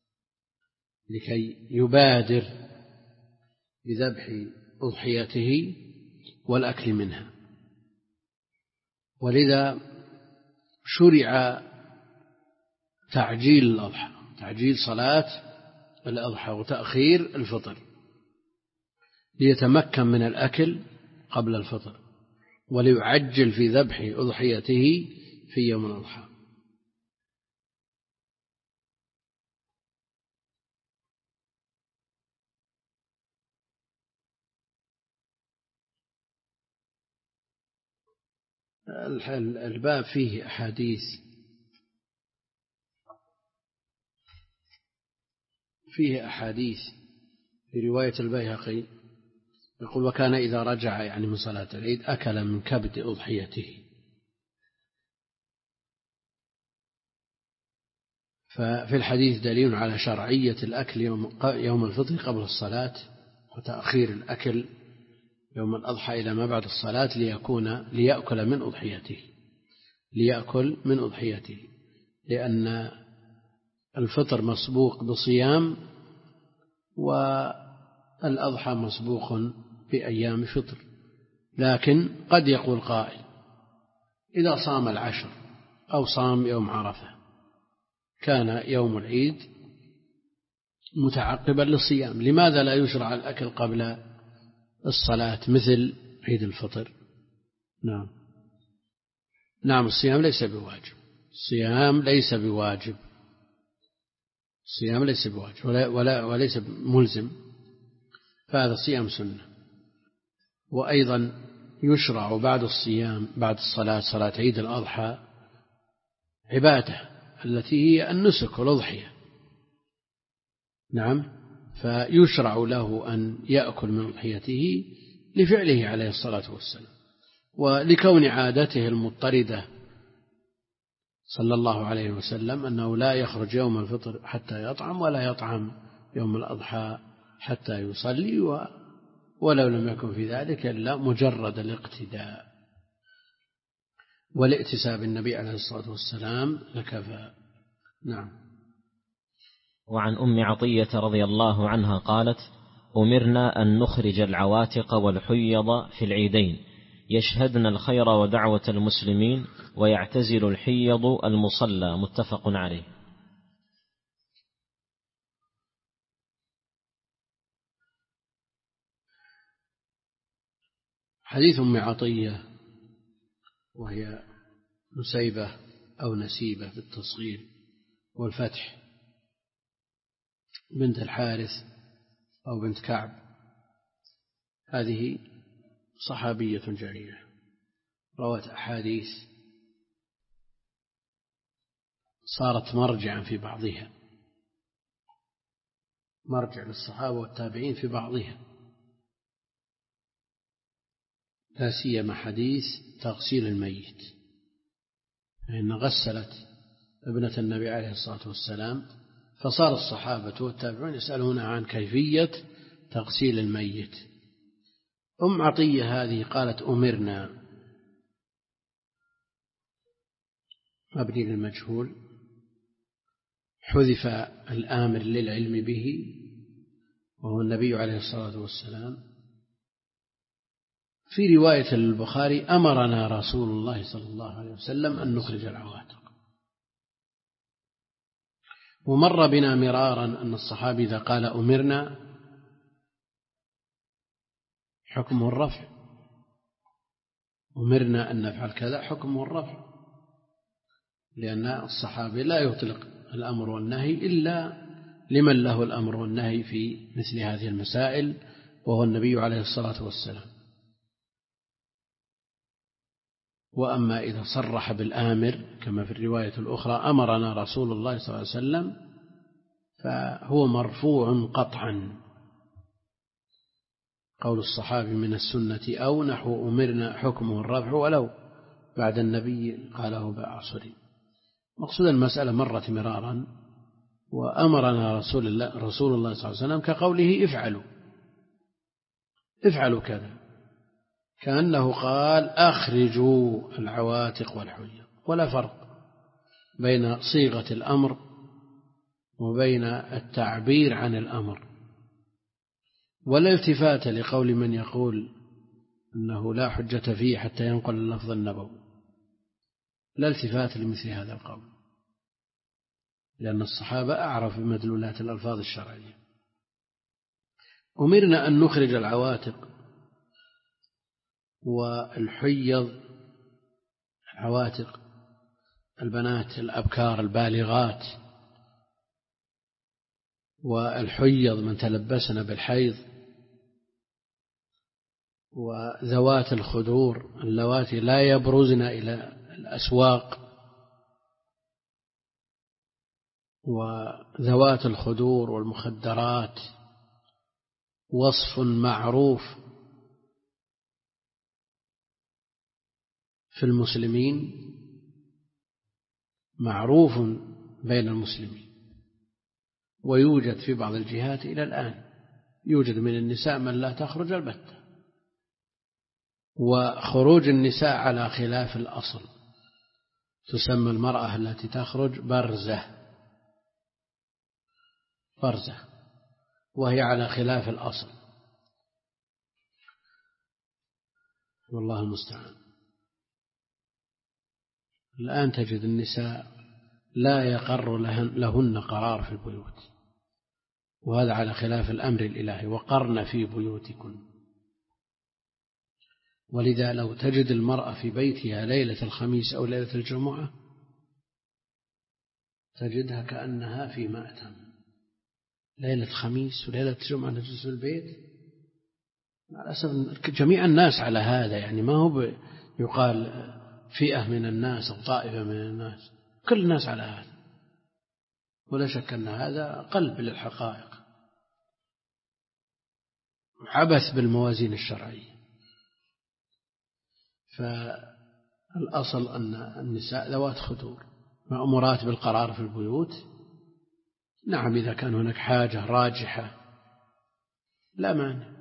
لكي يبادر بذبح أضحيته والأكل منها. ولذا شرع تعجيل الأضحى، تعجيل صلاة الأضحى وتأخير الفطر ليتمكن من الأكل قبل الفطر، وليعجل في ذبح أضحيته في يوم الأضحى. الباب فيه أحاديث فيه أحاديث في رواية البيهقي يقول وكان إذا رجع يعني من صلاة العيد أكل من كبد أضحيته. ففي الحديث دليل على شرعية الأكل يوم الفطر قبل الصلاة، وتأخير الأكل يوم الأضحى إلى ما بعد الصلاة ليكون ليأكل من أضحيته ليأكل من أضحيته لأن الفطر مسبوق بصيام والأضحى مسبوق بأيام فطر. لكن قد يقول قائل إذا صام العشر أو صام يوم عرفة كان يوم العيد متعقبا للصيام، لماذا لا يشرع الأكل قبل الصلاة مثل عيد الفطر؟ نعم نعم الصيام ليس بواجب، الصيام ليس بواجب الصيام ليس بواجب ولا, ولا وليس ملزم، فهذا الصيام سنة. وأيضا يشرع بعد الصيام بعد الصلاة صلاة عيد الأضحى عبادة التي هي النسك والأضحية. نعم فيشرع له أن يأكل من أضحيته لفعله عليه الصلاة والسلام، ولكون عادته المضطردة صلى الله عليه وسلم أنه لا يخرج يوم الفطر حتى يطعم ولا يطعم يوم الأضحى حتى يصلي، ولو لم يكن في ذلك إلا مجرد الاقتداء والائتساب بالنبي عليه الصلاة والسلام لكفى. نعم. وعن أم عطية رضي الله عنها قالت أمرنا أن نخرج العواتق والحيض في العيدين يشهدن الخير ودعوة المسلمين ويعتزل الحيض المصلى. متفق عليه. حديث أم عطية وهي نسيبة أو نسيبة بالتصغير والفتح بنت الحارث أو بنت كعب، هذه صحابية جليلة روت أحاديث صارت مرجعا في بعضها، مرجع للصحابة والتابعين في بعضها، لا سيما حديث تغسيل الميت، فإن غسلت ابنة النبي عليه الصلاة والسلام فصار الصحابة والتابعون يسألون عن كيفية تغسيل الميت. أم عطية هذه قالت أمرنا، مبني للمجهول، حذف الآمر للعلم به وهو النبي عليه الصلاة والسلام. في رواية البخاري أمرنا رسول الله صلى الله عليه وسلم أن نخرج العواتق. ومر بنا مرارا أن الصحابي إذا قال أمرنا حكمه الرفع، أمرنا أن نفعل كذا حكمه الرفع، لأن الصحابي لا يطلق الأمر والنهي إلا لمن له الأمر والنهي في مثل هذه المسائل، وهو النبي عليه الصلاة والسلام. وأما إذا صرح بالآمر كما في الرواية الأخرى أمرنا رسول الله صلى الله عليه وسلم، فهو مرفوع قطعا، قول الصحابي من السنة أو نحو أمرنا حكمه الرفع ولو بعد النبي قاله بعصر. مقصود المسألة مرت مرارا، وأمرنا رسول الله رسول الله صلى الله عليه وسلم كقوله افعلوا افعلوا كذا، كأنه قال أخرجوا العواتق والحيض. ولا فرق بين صيغة الأمر وبين التعبير عن الأمر، ولا التفات لقول من يقول أنه لا حجة فيه حتى ينقل اللفظ النبوي، لا التفات لمثل هذا القول، لأن الصحابة أعرف بمدلولات الألفاظ الشرعية. أمرنا أن نخرج العواتق والحيض، العواتق البنات الأبكار البالغات، والحيض من تلبسن بالحيض، وذوات الخدور اللواتي لا يبرزن إلى الأسواق، وذوات الخدور والمخدرات وصف معروف في المسلمين، معروف بين المسلمين، ويوجد في بعض الجهات إلى الآن، يوجد من النساء من لا تخرج البتة، وخروج النساء على خلاف الأصل، تسمى المرأة التي تخرج برزة برزة وهي على خلاف الأصل، والله المستعان. الآن تجد النساء لا يقر لهن قرار في البيوت، وهذا على خلاف الأمر الإلهي، وقرن في بيوتكن. ولذا لو تجد المرأة في بيتها ليلة الخميس أو ليلة الجمعة تجدها كأنها في مأتم، ليلة الخميس وليلة الجمعة نجلس في البيت. مع الأسف جميع الناس على هذا، يعني ما هو يقال فئة من الناس أو طائفة من الناس، كل الناس على هذا، ولا شك أن هذا قلب للحقائق، عبث بالموازين الشرعية. فالأصل أن النساء ذوات خدور مأمورات بالقرار في البيوت. نعم إذا كان هناك حاجة راجحة لا مانع.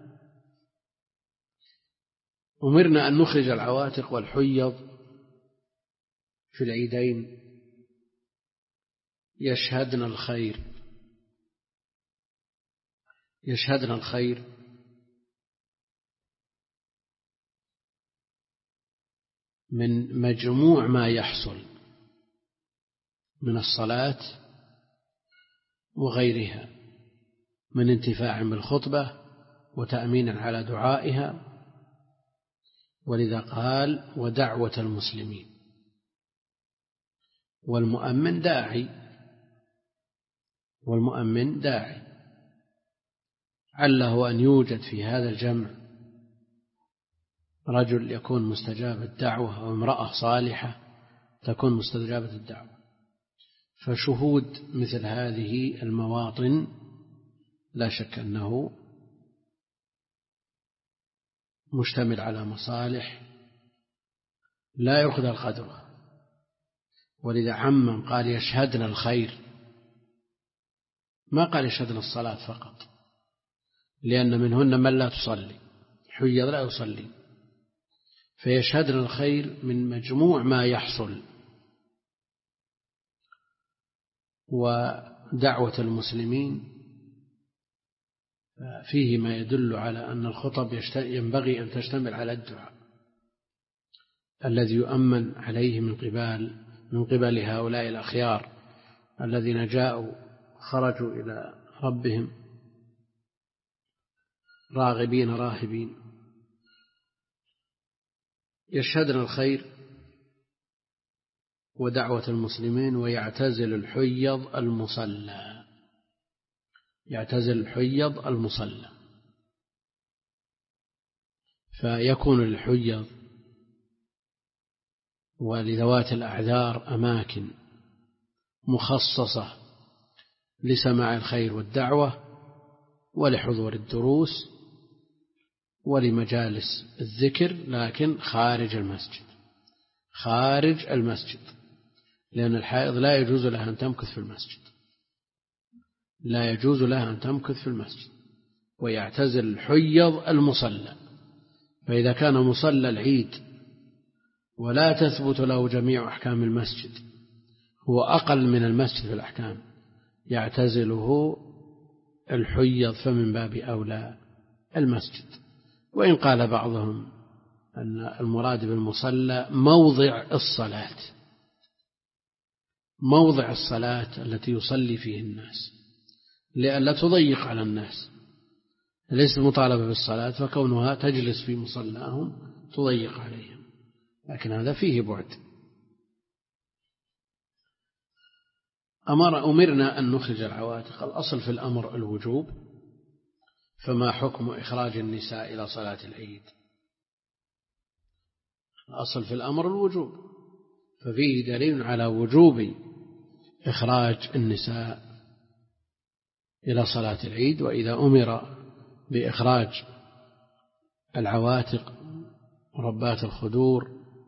أمرنا أن نخرج العواتق والحيض في العيدين يشهدن الخير، يشهدن الخير من مجموع ما يحصل من الصلاة وغيرها، من انتفاع بالخطبة وتأمين على دعائها. ولذا قال ودعوة المسلمين، والمؤمن داعي، والمؤمن داعي عله أن يوجد في هذا الجمع رجل يكون مستجاب الدعوة أو امرأة صالحة تكون مستجابة الدعوة. فشهود مثل هذه المواطن لا شك أنه مشتمل على مصالح لا يقدر قدرها. ولذا عمم قال يشهدنا الخير، ما قال يشهدنا الصلاة فقط، لأن منهن من لا تصلي، حيض لا يصلي، فيشهدنا الخير من مجموع ما يحصل. ودعوة المسلمين فيه ما يدل على أن الخطب ينبغي أن تشتمل على الدعاء الذي يؤمن عليه من قبل من قبل هؤلاء الأخيار الذين جاءوا خرجوا إلى ربهم راغبين راهبين. يشهدنا الخير ودعوة المسلمين ويعتزل الحيض المصلى، يعتزل الحيض المصلى. فيكون للحيض ولذوات الأعذار أماكن مخصصة لسماع الخير والدعوة ولحضور الدروس ولمجالس الذكر، لكن خارج المسجد، خارج المسجد، لأن الحائض لا يجوز لها أن تمكث في المسجد، لا يجوز لها أن تمكث في المسجد. ويعتزل الحيض المصلى. فإذا كان مصلى العيد ولا تثبت له جميع أحكام المسجد، هو أقل من المسجد في الأحكام، يعتزله الحيض، فمن باب أولى المسجد. وإن قال بعضهم أن المراد بالمصلى موضع الصلاة، موضع الصلاة التي يصلي فيه الناس، لئلا تضيق على الناس، ليست مطالبة بالصلاة، فكونها تجلس في مصلاهم تضيق عليهم، لكن هذا فيه بعد. أمر أمرنا أن نخرج العواتق. الأصل في الأمر الوجوب، فما حكم إخراج النساء إلى صلاة العيد؟ الأصل في الأمر الوجوب، ففيه دليل على وجوب إخراج النساء إلى صلاة العيد. وإذا أمر بإخراج العواتق وربات الخدور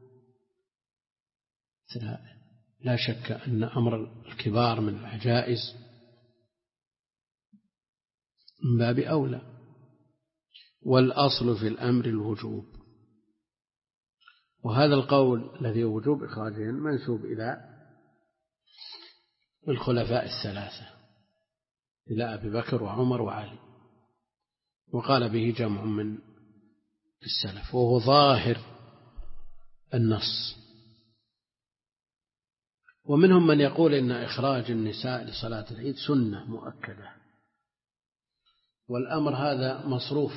لا شك أن أمر الكبار من العجائز من باب أولى، والأصل في الأمر الوجوب. وهذا القول الذي وجوب إخراجهن منسوب إلى الخلفاء الثلاثة، إلى أبي بكر وعمر وعلي، وقال به جمع من السلف، وهو ظاهر النص. ومنهم من يقول إن إخراج النساء لصلاة العيد سنة مؤكدة، والأمر هذا مصروف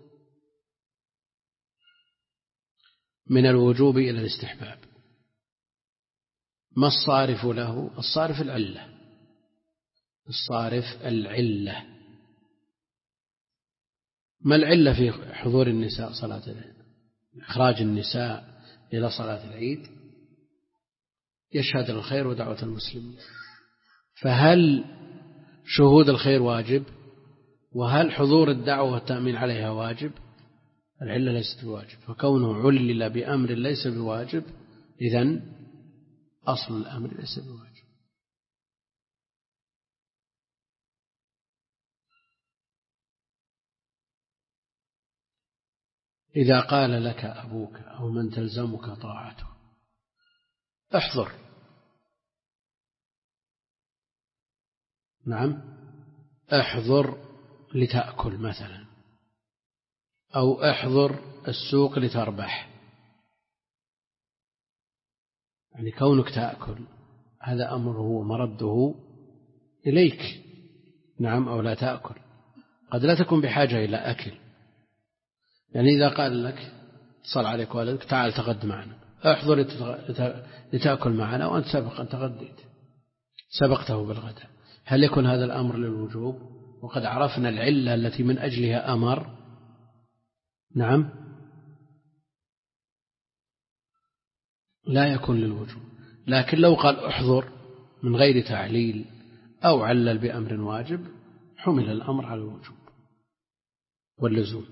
من الوجوب إلى الاستحباب. ما الصارف له؟ الصارف العلة، الصارف العلة. ما العلة في حضور النساء صلاة العيد؟ إخراج النساء إلى صلاة العيد يشهد الخير ودعوة المسلمين، فهل شهود الخير واجب؟ وهل حضور الدعوة والتأمين عليها واجب؟ العلة ليست بواجب، فكونه علل بأمر ليس بواجب إذن أصل الأمر ليس بواجب. إذا قال لك أبوك أو من تلزمك طاعته احضر، نعم احضر لتأكل مثلا، أو احضر السوق لتربح، يعني كونك تأكل هذا أمره ومرده إليك، نعم، أو لا تأكل، قد لا تكون بحاجة إلى أكل. يعني إذا قال لك اتصل عليك والدك تعال تغد معنا، احضر لتأكل معنا وأنت سبق أن تغديت، سبقته بالغداء، هل يكون هذا الأمر للوجوب وقد عرفنا العلة التي من أجلها أمر؟ نعم لا يكون للوجوب. لكن لو قال احضر من غير تعليل أو علل بأمر واجب حمل الأمر على الوجوب واللزوم.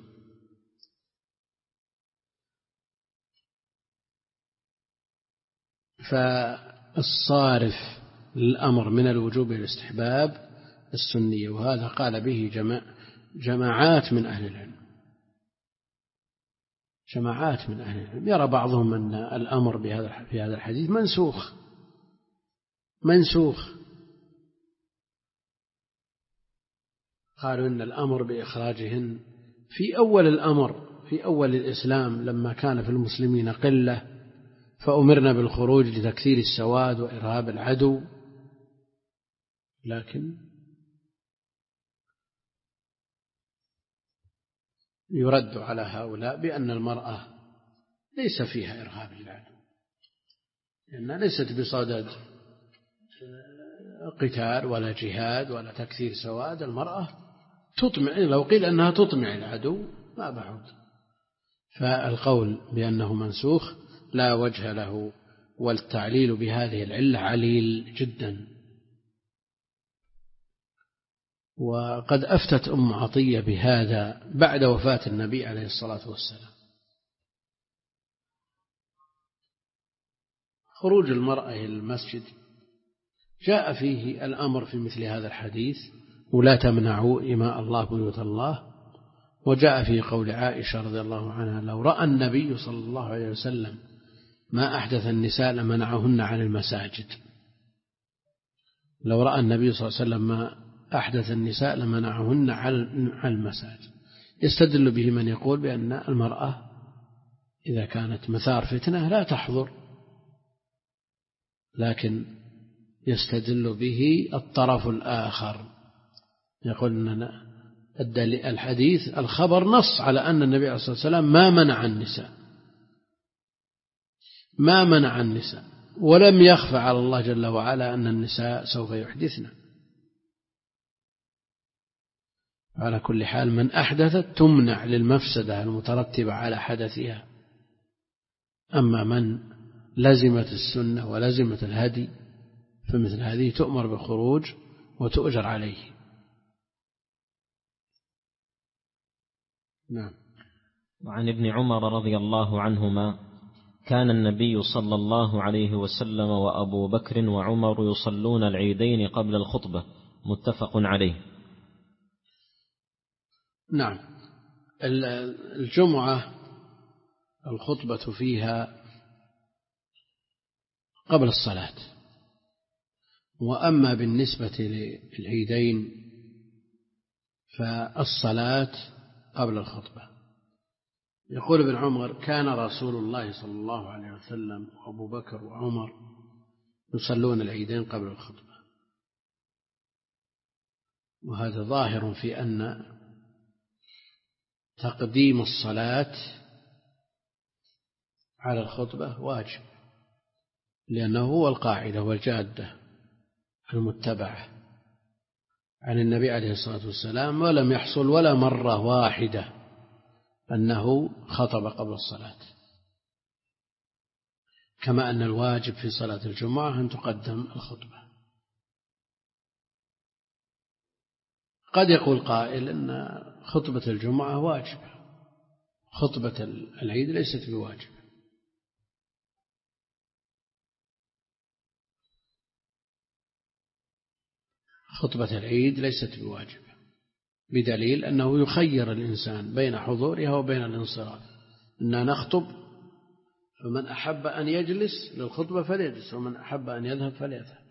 فالصارف للأمر من الوجوب إلى الاستحباب السنية، وهذا قال به جماع جماعات من أهل العلم، جماعات من أهل العلم. يرى بعضهم أن الأمر بهذا في هذا الحديث منسوخ منسوخ قالوا إن الأمر بإخراجهن في أول الأمر، في أول الإسلام لما كان في المسلمين قلة فأمرنا بالخروج لتكثير السواد وإرهاب العدو، لكن يرد على هؤلاء بأن المرأة ليس فيها إرهاب العدو، لأنها ليست بصدد قتال ولا جهاد ولا تكثير سواد. المرأة تطمع، لو قيل أنها تطمع العدو ما بعد. فالقول بأنه منسوخ لا وجه له، والتعليل بهذه العلة عليل جدا. وقد أفتت أم عطية بهذا بعد وفاة النبي عليه الصلاة والسلام. خروج المرأة إلى المسجد جاء فيه الأمر في مثل هذا الحديث: ولا تمنعوا إماء الله بيوت الله. وجاء في قول عائشة رضي الله عنها: لو رأى النبي صلى الله عليه وسلم ما أحدث النساء لمنعهن عن المساجد. لو رأى النبي صلى الله عليه وسلم ما أحدث النساء لمنعهن عن المساجد. يستدل به من يقول بأن المرأة إذا كانت مثار فتنة لا تحضر، لكن يستدل به الطرف الآخر، يقول أن الحديث الخبر نص على أن النبي عليه الصلاة والسلام ما منع النساء ما منع النساء ولم يخفى على الله جل وعلا أن النساء سوف يحدثن. على كل حال من أحدثت تمنع للمفسدة المترتبة على حدثها. أما من لزمت السنة ولزمت الهدي فمثل هذه تؤمر بالخروج وتؤجر عليه. نعم. وعن ابن عمر رضي الله عنهما: كان النبي صلى الله عليه وسلم وأبو بكر وعمر يصلون العيدين قبل الخطبة. متفق عليه. نعم. الجمعة الخطبة فيها قبل الصلاة، وأما بالنسبة للعيدين فالصلاة قبل الخطبة. يقول ابن عمر: كان رسول الله صلى الله عليه وسلم وأبو بكر وعمر يصلون العيدين قبل الخطبة. وهذا ظاهر في أن تقديم الصلاة على الخطبة واجب، لأنه هو القاعدة والجادة المتبعة عن النبي عليه الصلاة والسلام، ولم يحصل ولا مرة واحدة أنه خطب قبل الصلاة. كما أن الواجب في صلاة الجمعة أن تقدم الخطبة. قد يقول قائل أن خطبة الجمعة واجبة، خطبة العيد ليست بواجبة. خطبة العيد ليست بواجبة بدليل أنه يخير الإنسان بين حضورها وبين الانصراف. إننا نخطب فمن أحب أن يجلس للخطبة فليجلس، ومن أحب أن يذهب فليذهب.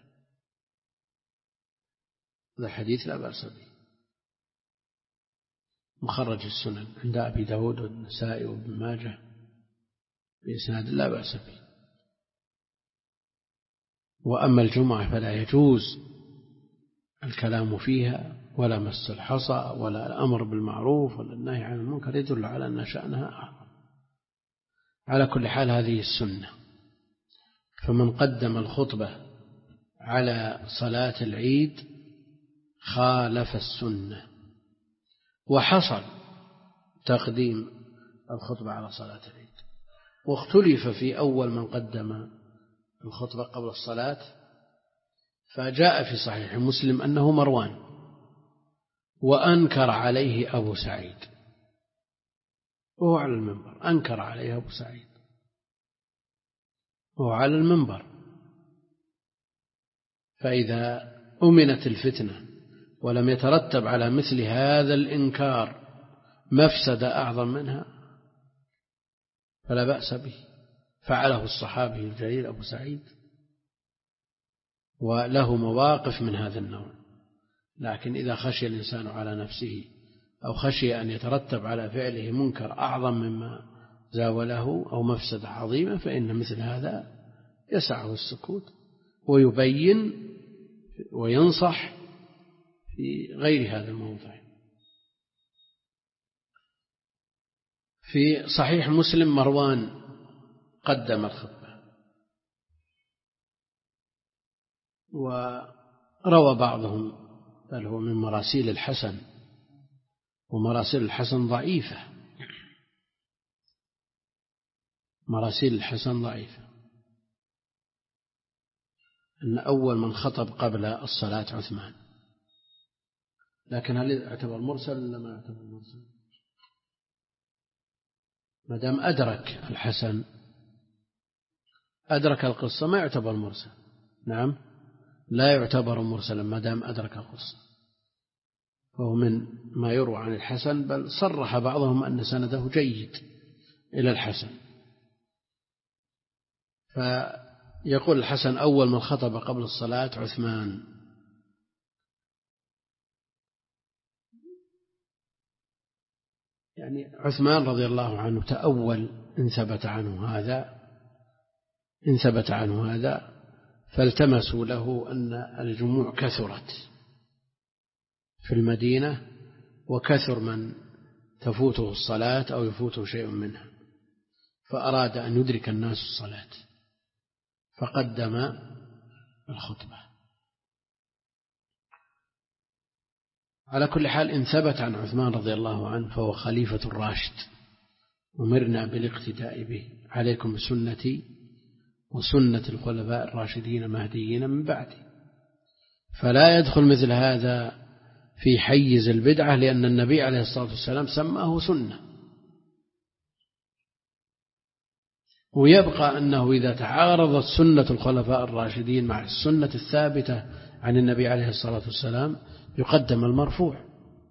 هذا الحديث لا بأس به، مخرج السنن عند أبي داود والنسائي وابن ماجه بإسناد لا بأس به. وأما الجمعة فلا يجوز الكلام فيها ولا مس الحصى ولا الأمر بالمعروف ولا النهي عن المنكر، يدل على أن شأنها أعظم. على كل حال هذه السنة، فمن قدم الخطبة على صلاة العيد خالف السنة. وحصل تقديم الخطبة على صلاة العيد، واختلف في أول من قدم الخطبة قبل الصلاة، فجاء في صحيح مسلم أنه مروان، وأنكر عليه أبو سعيد وهو على المنبر، أنكر عليه أبو سعيد وهو على المنبر. فإذا أمنت الفتنة ولم يترتب على مثل هذا الإنكار مفسدة أعظم منها فلا بأس به. فعله الصحابي الجليل أبو سعيد، وله مواقف من هذا النوع. لكن إذا خشي الإنسان على نفسه أو خشي أن يترتب على فعله منكر أعظم مما زاوله أو مفسدة عظيمة فإن مثل هذا يسعه السكوت ويبين وينصح في غير هذا الموضع. في صحيح مسلم مروان قدم الخطبة وروى بعضهم بل هو من مراسيل الحسن، ومراسيل الحسن ضعيفة، مراسيل الحسن ضعيفة، أن أول من خطب قبل الصلاة عثمان. لكن هل يعتبر مرسل ولا ما يعتبر مرسل؟ ما دام أدرك الحسن أدرك القصة ما يعتبر مرسل. نعم، لا يعتبر مرسلا ما دام أدرك القصة، فهو من ما يروى عن الحسن، بل صرح بعضهم أن سنده جيد إلى الحسن. فيقول الحسن أول من خطب قبل الصلاة عثمان. يعني عثمان رضي الله عنه تأول إن ثبت عنه هذا إن ثبت عنه هذا فالتمسوا له أن الجموع كثرت في المدينة، وكثر من تفوته الصلاة أو يفوته شيء منها، فأراد أن يدرك الناس الصلاة فقدم الخطبة. على كل حال إن ثبت عن عثمان رضي الله عنه فهو خليفة الراشد، أمرنا بالاقتداء به، عليكم بسنتي وسنة الخلفاء الراشدين المهديين من بعدي. فلا يدخل مثل هذا في حيز البدعة، لأن النبي عليه الصلاة والسلام سماه سنة. ويبقى أنه إذا تعارضت سنة الخلفاء الراشدين مع السنة الثابتة عن النبي عليه الصلاة والسلام يقدم المرفوع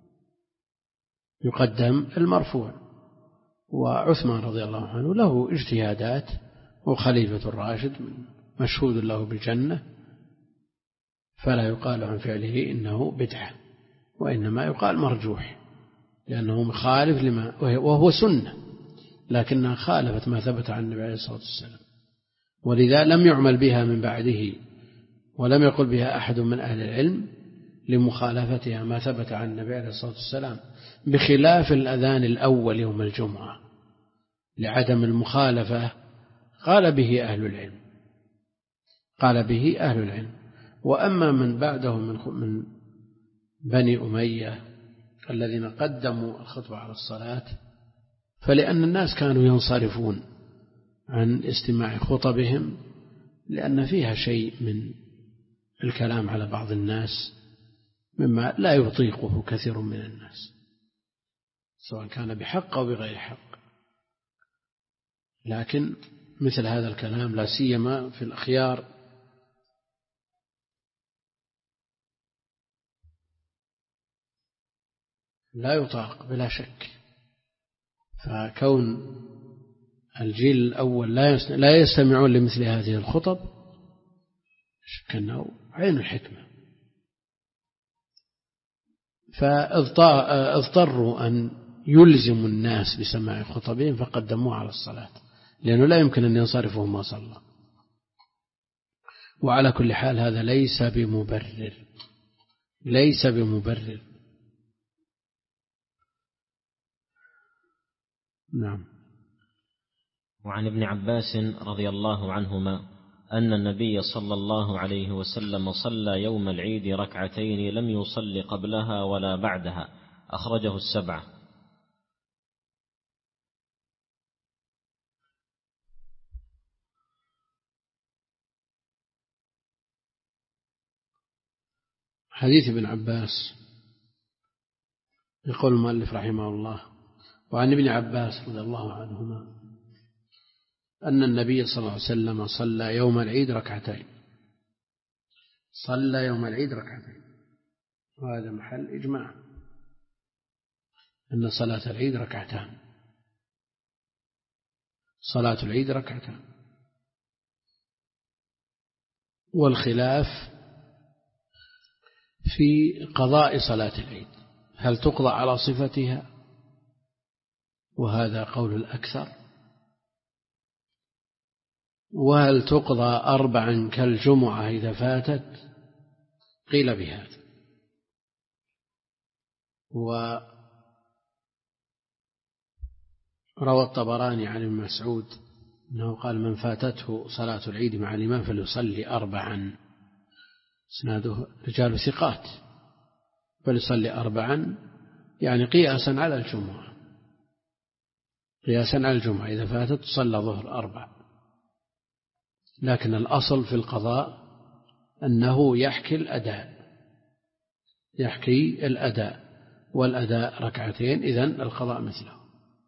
يقدم المرفوع وعثمان رضي الله عنه له اجتهادات، وخليفة الراشد مشهود له بالجنة، فلا يقال عن فعله إنه بدعة، وإنما يقال مرجوح، لأنه مخالف لما وهو سنة لكنها خالفت ما ثبت عن النبي عليه الصلاة والسلام، ولذا لم يعمل بها من بعده، ولم يقل بها أحد من أهل العلم لمخالفتها ما ثبت عن النبي عليه الصلاة والسلام، بخلاف الأذان الأول يوم الجمعة لعدم المخالفة قال به أهل العلم قال به أهل العلم. وأما من بعده من بني أمية الذين قدموا الخطبة على الصلاة، فلأن الناس كانوا ينصرفون عن استماع خطبهم، لأن فيها شيء من الكلام على بعض الناس مما لا يطيقه كثير من الناس، سواء كان بحق أو بغير حق. لكن مثل هذا الكلام لا سيما في الأخيار لا يطاق بلا شك. فكون الجيل الأول لا يستمعون لمثل هذه الخطب شك أنه عين الحكمة، فاضطروا أن يلزموا الناس بسماع خطبهم فقدموه على الصلاة، لأنه لا يمكن أن ينصرفوا ما صلى. وعلى كل حال هذا ليس بمبرر ليس بمبرر نعم. وعن ابن عباس رضي الله عنهما أن النبي صلى الله عليه وسلم صلى يوم العيد ركعتين لم يصل قبلها ولا بعدها، أخرجه السبعة. حديث ابن عباس يقول المؤلف رحمه الله: وعن ابن عباس رضي الله عنهما أن النبي صلى الله عليه وسلم صلى يوم العيد ركعتين صلى يوم العيد ركعتين وهذا محل إجماع أن صلاة العيد ركعتان صلاة العيد ركعتان والخلاف في قضاء صلاة العيد، هل تقضى على صفتها وهذا قول الأكثر، وهل تقضى أربعا كالجمعة إذا فاتت، قيل بهذا. وروى الطبراني عن ابن مسعود أنه قال: من فاتته صلاة العيد مع الإمام فليصلي أربعا، إسناده رجال ثقات، فليصلي أربعا يعني قياسا على الجمعة، قياسا على الجمعة إذا فاتت صلى ظهر أربع. لكن الأصل في القضاء أنه يحكي الأداء، يحكي الأداء والأداء ركعتين، إذن القضاء مثله.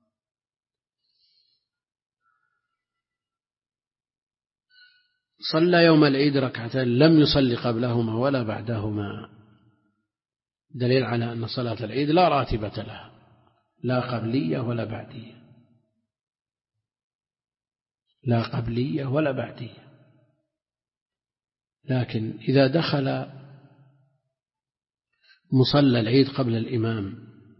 صلى يوم العيد ركعتين لم يصلي قبلهما ولا بعدهما، دليل على أن صلاة العيد لا راتبة لها، لا قبلية ولا بعدية، لا قبلية ولا بعدية. لكن إذا دخل مصلى العيد قبل الإمام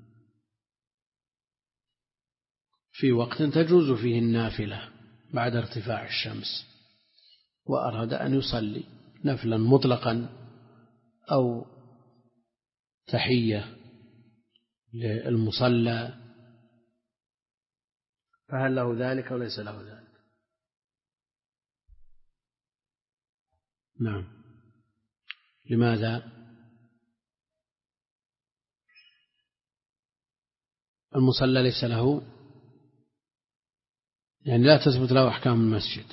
في وقت تجوز فيه النافلة بعد ارتفاع الشمس، وأراد أن يصلي نفلا مطلقا أو تحية للمصلى، فهل له ذلك أو ليس له ذلك؟ نعم. لماذا؟ المصلى ليس له، يعني لا تثبت له أحكام المسجد.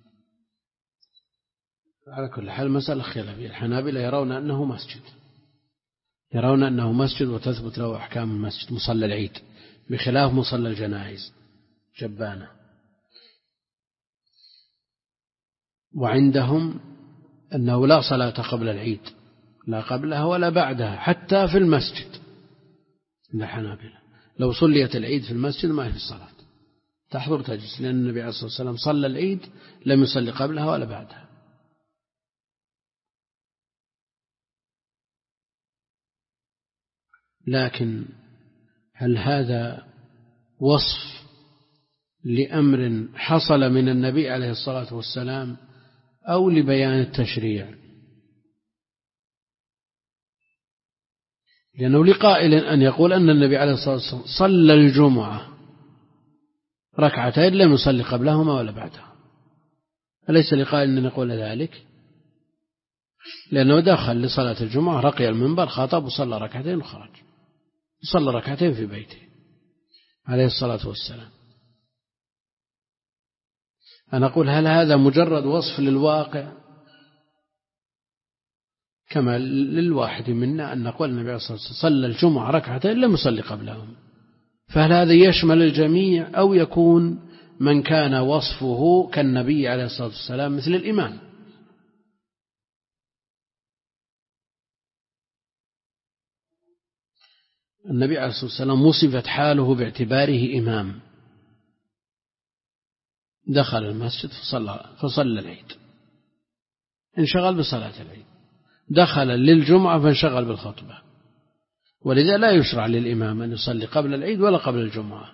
على كل حال مسألة خلافية، الحنابلة يرون أنه مسجد، يرون أنه مسجد وتثبت له أحكام المسجد مصلى العيد، بخلاف مصلى الجنائز جبانة. وعندهم أنه لا صلاة قبل العيد، لا قبلها ولا بعدها، حتى في المسجد. الحنابلة لو صليت العيد في المسجد ما هي في الصلاة، تحضر تجلس، لأن النبي عليه الصلاة والسلام صلى العيد لم يصلي قبلها ولا بعدها. لكن هل هذا وصف لأمر حصل من النبي عليه الصلاة والسلام أو لبيان التشريع؟ لأنه لقائل أن يقول أن النبي عليه الصلاة والسلام صلى الجمعة ركعتين لم يصلي قبلهما ولا بعدها، أليس لقائل أن نقول ذلك؟ لأنه دخل لصلاة الجمعة، رقي المنبر، خطب وصلى ركعتين وخرج، صلى ركعتين في بيته عليه الصلاة والسلام. أنا أقول هل هذا مجرد وصف للواقع كما للواحد منا أن نقول النبي صلى الله عليه وسلم صلى الجمعة ركعتين لم يصلي قبلهم، فهل هذا يشمل الجميع أو يكون من كان وصفه كالنبي عليه الصلاة والسلام مثل الإمام؟ النبي عليه الصلاة والسلام وصفت حاله باعتباره إمام، دخل المسجد فصلى, فصلى العيد، انشغل بصلاة العيد، دخل للجمعة فانشغل بالخطبة، ولذا لا يشرع للإمام أن يصلي قبل العيد ولا قبل الجمعة.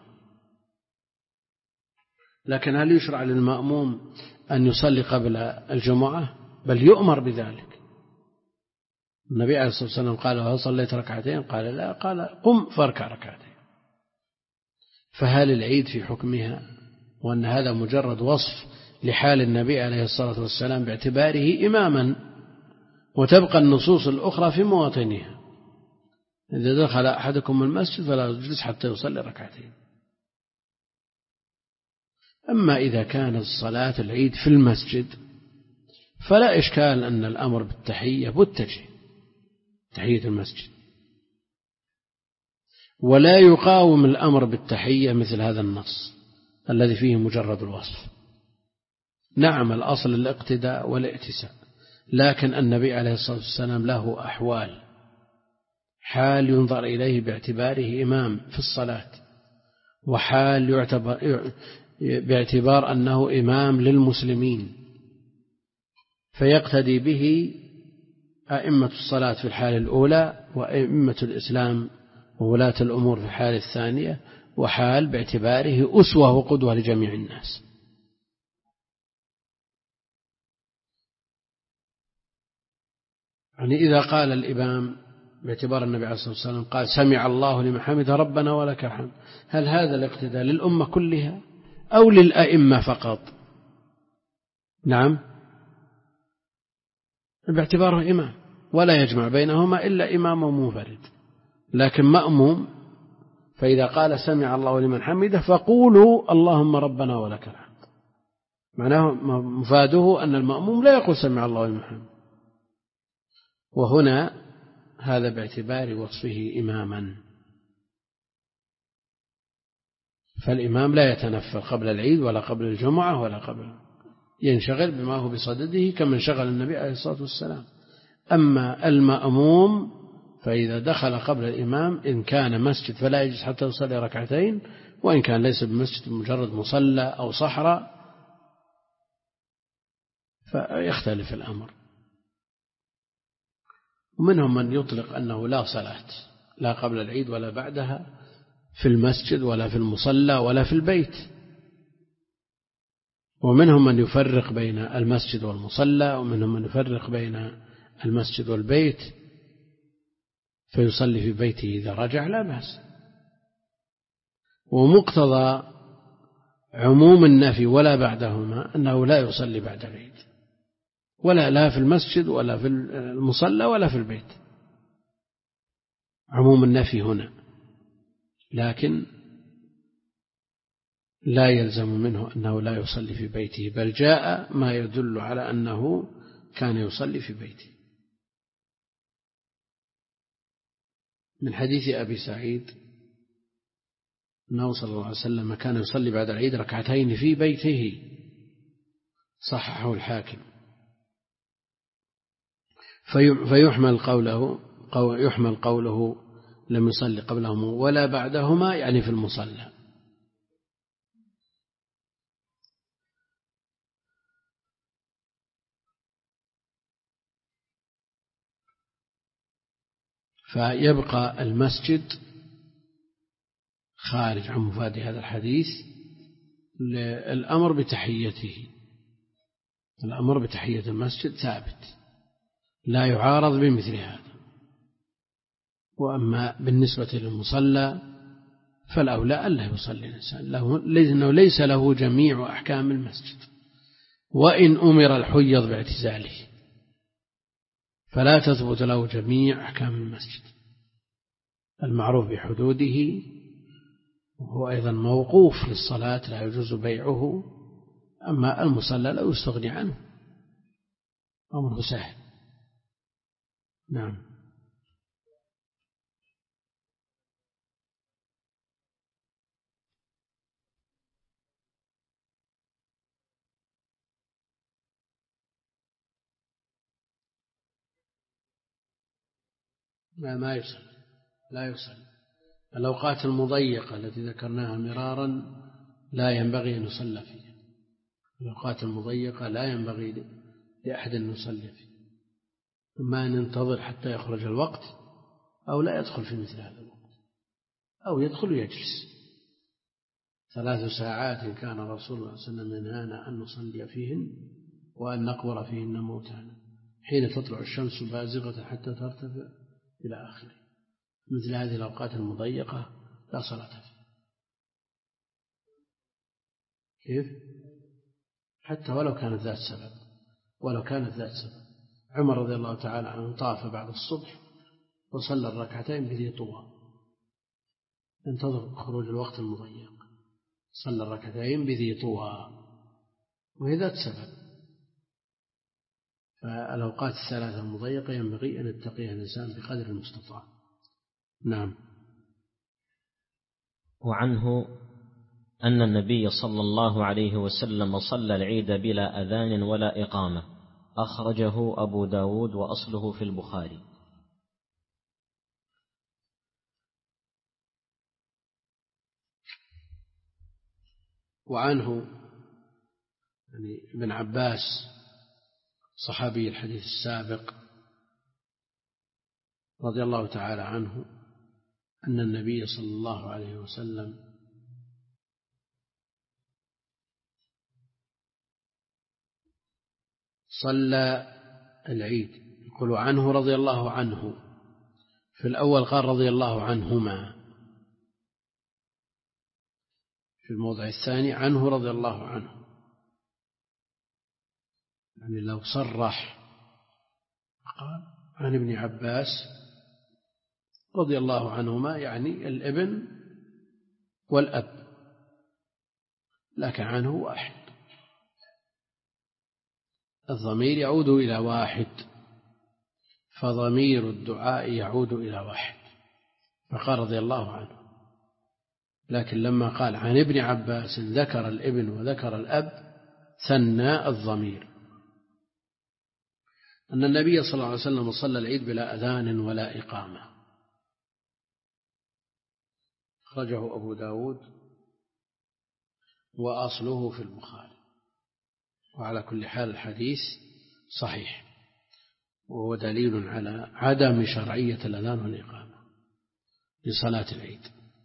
لكن هل يشرع للمأموم أن يصلي قبل الجمعة؟ بل يؤمر بذلك. النبي عليه الصلاة والسلام قال هل صليت ركعتين؟ قال لا، قال قم فاركع ركعتين. فهل العيد في حكمها، وأن هذا مجرد وصف لحال النبي عليه الصلاة والسلام باعتباره إماما، وتبقى النصوص الأخرى في مواطنها. إذا دخل أحدكم المسجد فلا يجلس حتى يصلي ركعتين. أما إذا كانت صلاة العيد في المسجد فلا إشكال أن الأمر بالتحية متجه، تحية المسجد، ولا يقاوم الأمر بالتحية مثل هذا النص الذي فيه مجرد الوصف. نعم الأصل الاقتداء والائتساء، لكن النبي عليه الصلاة والسلام له أحوال، حال ينظر إليه باعتباره إمام في الصلاة، وحال يعتبر باعتبار أنه إمام للمسلمين، فيقتدي به أئمة الصلاة في الحالة الأولى، وأئمة الإسلام وولاة الأمور في الحالة الثانية، وحال باعتباره أسوة وقدوة لجميع الناس. يعني إذا قال الإمام باعتبار النبي عليه الصلاة والسلام قال سمع الله لمن حمده ربنا ولك الحمد، هل هذا الاقتداء للأمة كلها أو للأئمة فقط؟ نعم، باعتباره إمام. ولا يجمع بينهما إلا إمام منفرد. لكن مأموم فإذا قال سمع الله لمن حمده فقولوا اللهم ربنا ولك الحمد، معناه مفاده أن المأموم لا يقول سمع الله لمن حمده. وهنا هذا باعتبار وصفه إماما، فالإمام لا يتنفل قبل العيد ولا قبل الجمعة ولا قبل، ينشغل بما هو بصدده كما انشغل النبي عليه الصلاة والسلام. أما المأموم فإذا دخل قبل الإمام إن كان مسجد فلا يجلس حتى يصلي ركعتين، وإن كان ليس بمسجد مجرد مصلى أو صحراء فيختلف الأمر. ومنهم من يطلق أنه لا صلاة لا قبل العيد ولا بعدها في المسجد ولا في المصلى ولا في البيت. ومنهم من يفرق بين المسجد والمصلى، ومنهم من يفرق بين المسجد والبيت فيصلي في بيته إذا رجع لا بأس. ومقتضى عموم النفي ولا بعدهما أنه لا يصلي بعد العيد، ولا لا في المسجد ولا في المصلى ولا في البيت، عموم النفي هنا. لكن لا يلزم منه أنه لا يصلي في بيته، بل جاء ما يدل على أنه كان يصلي في بيته من حديث أبي سعيد أنه صلى الله عليه وسلم كان يصلي بعد العيد ركعتين في بيته، صححه الحاكم. فيحمل قوله يحمل قوله لم يصلي قبلهما ولا بعدهما يعني في المصلى. فيبقى المسجد خارج عن مفاد هذا الحديث الأمر بتحيته، الأمر بتحية المسجد ثابت لا يعارض بمثل هذا. وأما بالنسبة للمصلى فالأولى ألا يصلي الإنسان له، لأنه ليس له جميع أحكام المسجد، وإن أمر الحيض باعتزاله فلا تثبت له جميع أحكام المسجد المعروف بحدوده، وهو أيضا موقوف للصلاة لا يجوز بيعه. أما المصلى لا يستغني عنه، أمره سهل. نعم. لا ما يصلي لا يصلي الأوقات المضيقة التي ذكرناها مرارا لا ينبغي أن يصلى فيها. الأوقات المضيقة لا ينبغي لأحد أن يصلي فيها، إما أن ينتظر حتى يخرج الوقت أو لا يدخل في مثل هذا الوقت، أو يدخل ويجلس. ثلاث ساعات كان رسول الله صلى الله عليه وسلم ينهانا أن نصلي فيهن وأن نقبر فيهن موتانا حين تطلع الشمس بازغة حتى ترتفع إلى آخره. مثل هذه الأوقات المضيقة لا صلاة فيها. كيف؟ حتى ولو كانت ذات سبب ولو كانت ذات سبب عمر رضي الله تعالى عنه طاف بعد الصبح وصلى الركعتين بذي طوى، انتظر خروج الوقت المضيق، صلى الركعتين بذي طوى وهي ذات سبب. فالأوقات الثلاثة المضيقة ينبغي أن يتقيها الإنسان بقدر المستطاع. نعم. وعنه أن النبي صلى الله عليه وسلم صلى العيد بلا أذان ولا إقامة، أخرجه أبو داود وأصله في البخاري. وعنه يعني ابن عباس صحابي الحديث السابق رضي الله تعالى عنه أن النبي صلى الله عليه وسلم صلى العيد. يقول عنه رضي الله عنه، في الأول قال رضي الله عنهما، في الموضع الثاني عنه رضي الله عنه. يعني لو صرح قال عن ابن عباس رضي الله عنهما، يعني الابن والأب، لكن عنه واحد. الضمير يعود إلى واحد، فضمير الدعاء يعود إلى واحد، فقال رضي الله عنه. لكن لما قال عن ابن عباس ذكر الابن وذكر الأب ثنى الضمير. أن النبي صلى الله عليه وسلم صلى العيد بلا أذان ولا إقامة، أخرجه أبو داود وأصله في البخاري. وعلى كل حال الحديث صحيح، وهو دليل على عدم شرعية الأذان والإقامة لصلاة العيد.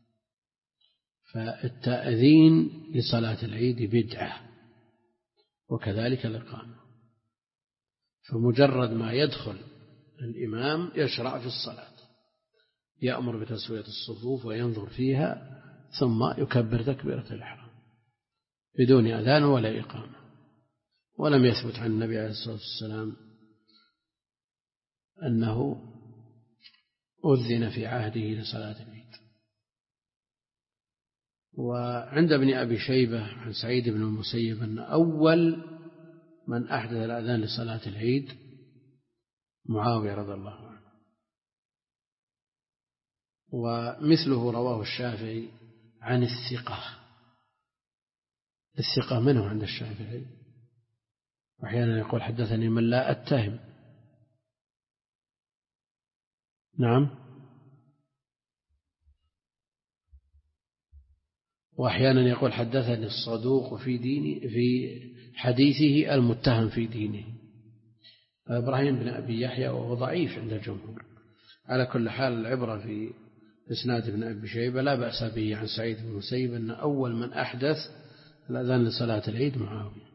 فالتأذين لصلاة العيد بدعة، وكذلك الإقامة. فمجرد ما يدخل الإمام يشرع في الصلاة، يأمر بتسوية الصفوف وينظر فيها، ثم يكبر تكبيرة الإحرام بدون أذان ولا إقامة. ولم يثبت عن النبي عليه الصلاة والسلام أنه أذن في عهده لصلاة العيد. وعند ابن أبي شيبة عن سعيد بن المسيب أن أول من أحدث الأذان لصلاة العيد معاوية رضي الله عنه. ومثله رواه الشافعي عن الثقة. الثقة منه عند الشافعي، وأحيانا يقول حدثني من لا أتهم. نعم. وأحيانا يقول حدثني الصدوق في ديني في حديثه المتهم في دينه. إبراهيم بن أبي يحيى وهو ضعيف عند الجمهور. على كل حال العبرة في إسناد ابن أبي شيبة لا بأس به عن سعيد بن المسيب أن أول من أحدث الأذان لصلاة العيد معاوية.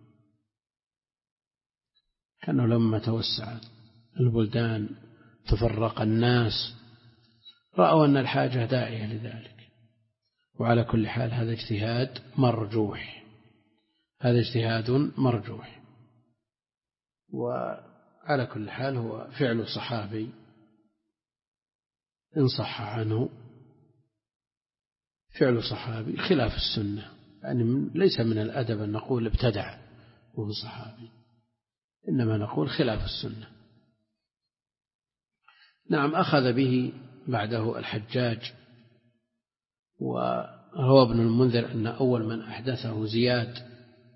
كأنه لما توسع البلدان تفرق الناس رأوا أن الحاجة داعية لذلك. وعلى كل حال هذا اجتهاد مرجوح، هذا اجتهاد مرجوح. وعلى كل حال هو فعل صحابي إن صح عنه، فعل صحابي خلاف السنة. يعني ليس من الأدب أن نقول ابتدع وهو صحابي، إنما نقول خلاف السنة. نعم، أخذ به بعده الحجاج. وهو ابن المنذر أن أول من أحدثه زياد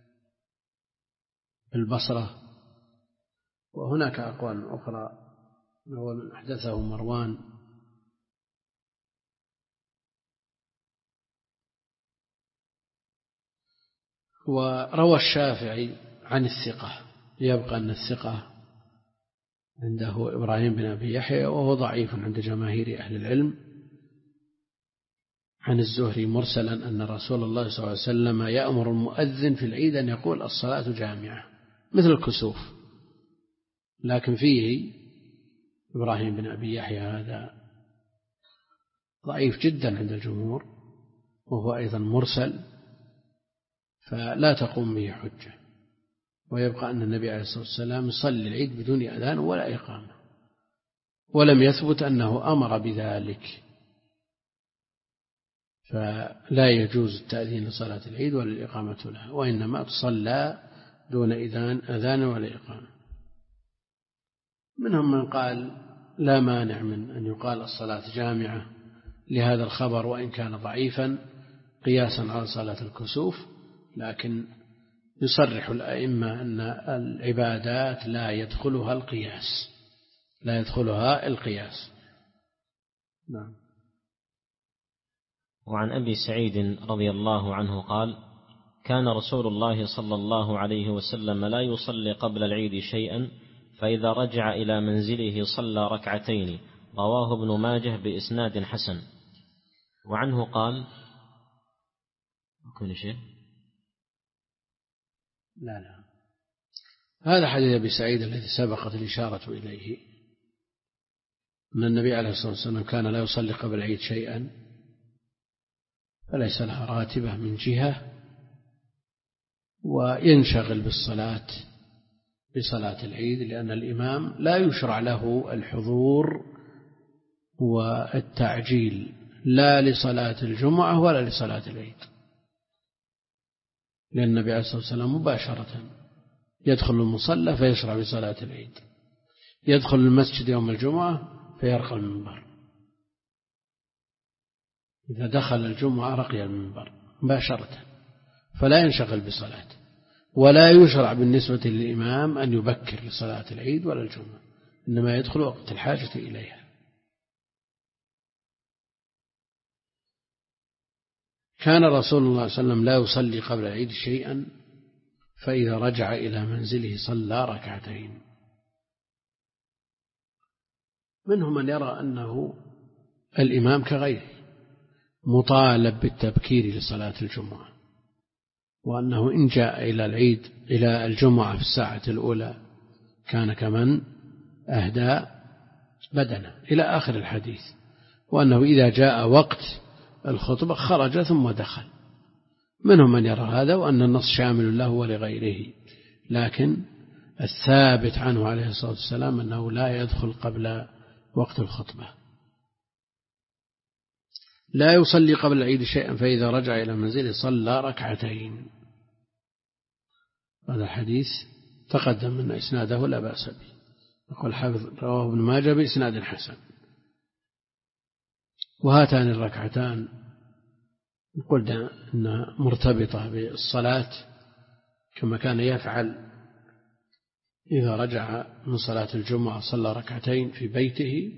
بالبصرة. وهناك أقوال أخرى، أول من أحدثه مروان. وروى الشافعي عن الثقة، يبقى أن الثقة عنده إبراهيم بن أبي يحيى وهو ضعيف عند جماهير أهل العلم، عن الزهري مرسلا أن رسول الله صلى الله عليه وسلم يأمر المؤذن في العيد أن يقول الصلاة جامعة مثل الكسوف. لكن فيه إبراهيم بن أبي يحيى هذا ضعيف جدا عند الجمهور، وهو أيضا مرسل، فلا تقوم به حجة. ويبقى أن النبي عليه الصلاة والسلام يصلي العيد بدون أذان ولا إقامة، ولم يثبت أنه أمر بذلك، فلا يجوز التأذين لصلاة العيد ولا الإقامة لها، وإنما تصلى دون إذان أذان ولا إقامة. منهم من قال لا مانع من أن يقال الصلاة جامعة لهذا الخبر وإن كان ضعيفا قياسا على صلاة الكسوف، لكن يصرح الأئمة أن العبادات لا يدخلها القياس، لا يدخلها القياس. نعم. وعن أبي سعيد رضي الله عنه قال: كان رسول الله صلى الله عليه وسلم لا يصلي قبل العيد شيئا، فإذا رجع إلى منزله صلى ركعتين. رواه ابن ماجه بإسناد حسن. وعنه قال: كل شيء لا لا هذا حديث أبي سعيد الذي سبقت الإشارة إليه، أن النبي عليه الصلاة والسلام كان لا يصلي قبل العيد شيئا، فليس لها راتبة من جهة، وينشغل بالصلاة بصلاة العيد، لأن الإمام لا يشرع له الحضور والتعجيل لا لصلاة الجمعة ولا لصلاة العيد، لأن النبي عليه الصلاة والسلام مباشرة يدخل المصلى فيشرع بصلاة العيد، يدخل المسجد يوم الجمعة فيرقى المنبر، إذا دخل الجمعة رقي المنبر مباشرة، فلا ينشغل بصلاة، ولا يشرع بالنسبة للإمام أن يبكر لصلاة العيد ولا الجمعة، إنما يدخل وقت الحاجة إليها. كان رسول الله صلى الله عليه وسلم لا يصلي قبل العيد شيئا، فإذا رجع إلى منزله صلى ركعتين. منهم من يرى أنه الإمام كغيره مطالب بالتبكير لصلاة الجمعة، وأنه إن جاء إلى العيد إلى الجمعة في الساعة الأولى كان كمن أهدى بدنه إلى آخر الحديث، وأنه إذا جاء وقت الخطبة خرج ثم دخل. منهم من يرى هذا، وأن النص شامل له ولغيره، لكن الثابت عنه عليه الصلاة والسلام أنه لا يدخل قبل وقت الخطبة. لا يصلي قبل العيد شيئا، فإذا رجع إلى منزله صلى ركعتين. هذا الحديث تقدم من إسناده لا بأس به، يقول الحافظ رواه ابن ماجه بإسناد حسن. وهاتان الركعتان قلنا أنها مرتبطة بالصلاة، كما كان يفعل إذا رجع من صلاة الجمعة صلى ركعتين في بيته.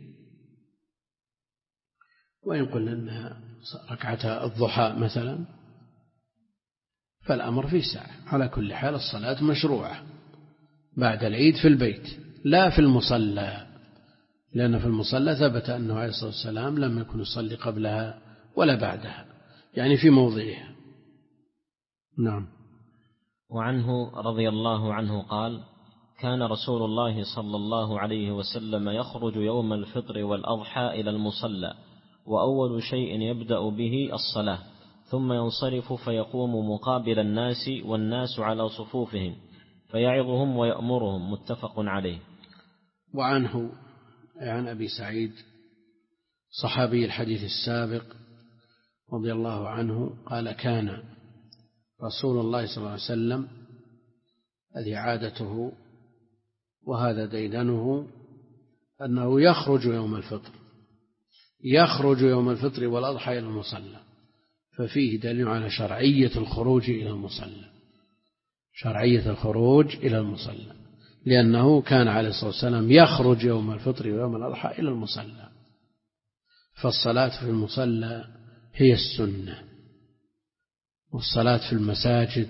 وإن قلنا أنها ركعة الضحى مثلا فالأمر فيه سعة. على كل حال الصلاة مشروعة بعد العيد في البيت لا في المصلى، لأن في المصلى ثبت أنه عليه الصلاة والسلام لم يكن يصلي قبلها ولا بعدها، يعني في موضعها. نعم. وعنه رضي الله عنه قال: كان رسول الله صلى الله عليه وسلم يخرج يوم الفطر والأضحى إلى المصلى، وأول شيء يبدأ به الصلاة، ثم ينصرف فيقوم مقابل الناس والناس على صفوفهم فيعظهم ويأمرهم. متفق عليه. وعنه عن أبي سعيد صحابي الحديث السابق رضي الله عنه قال: كان رسول الله صلى الله عليه وسلم هذه عادته وهذا ديدنه أنه يخرج يوم الفطر يخرج يوم الفطر والأضحى إلى المصلى، ففيه دليل على شرعية الخروج إلى المصلى شرعية الخروج إلى المصلى لأنه كان عليه الصلاة والسلام يخرج يوم الفطر ويوم الأضحى إلى المصلى. فالصلاة في المصلى هي السنة، والصلاة في المساجد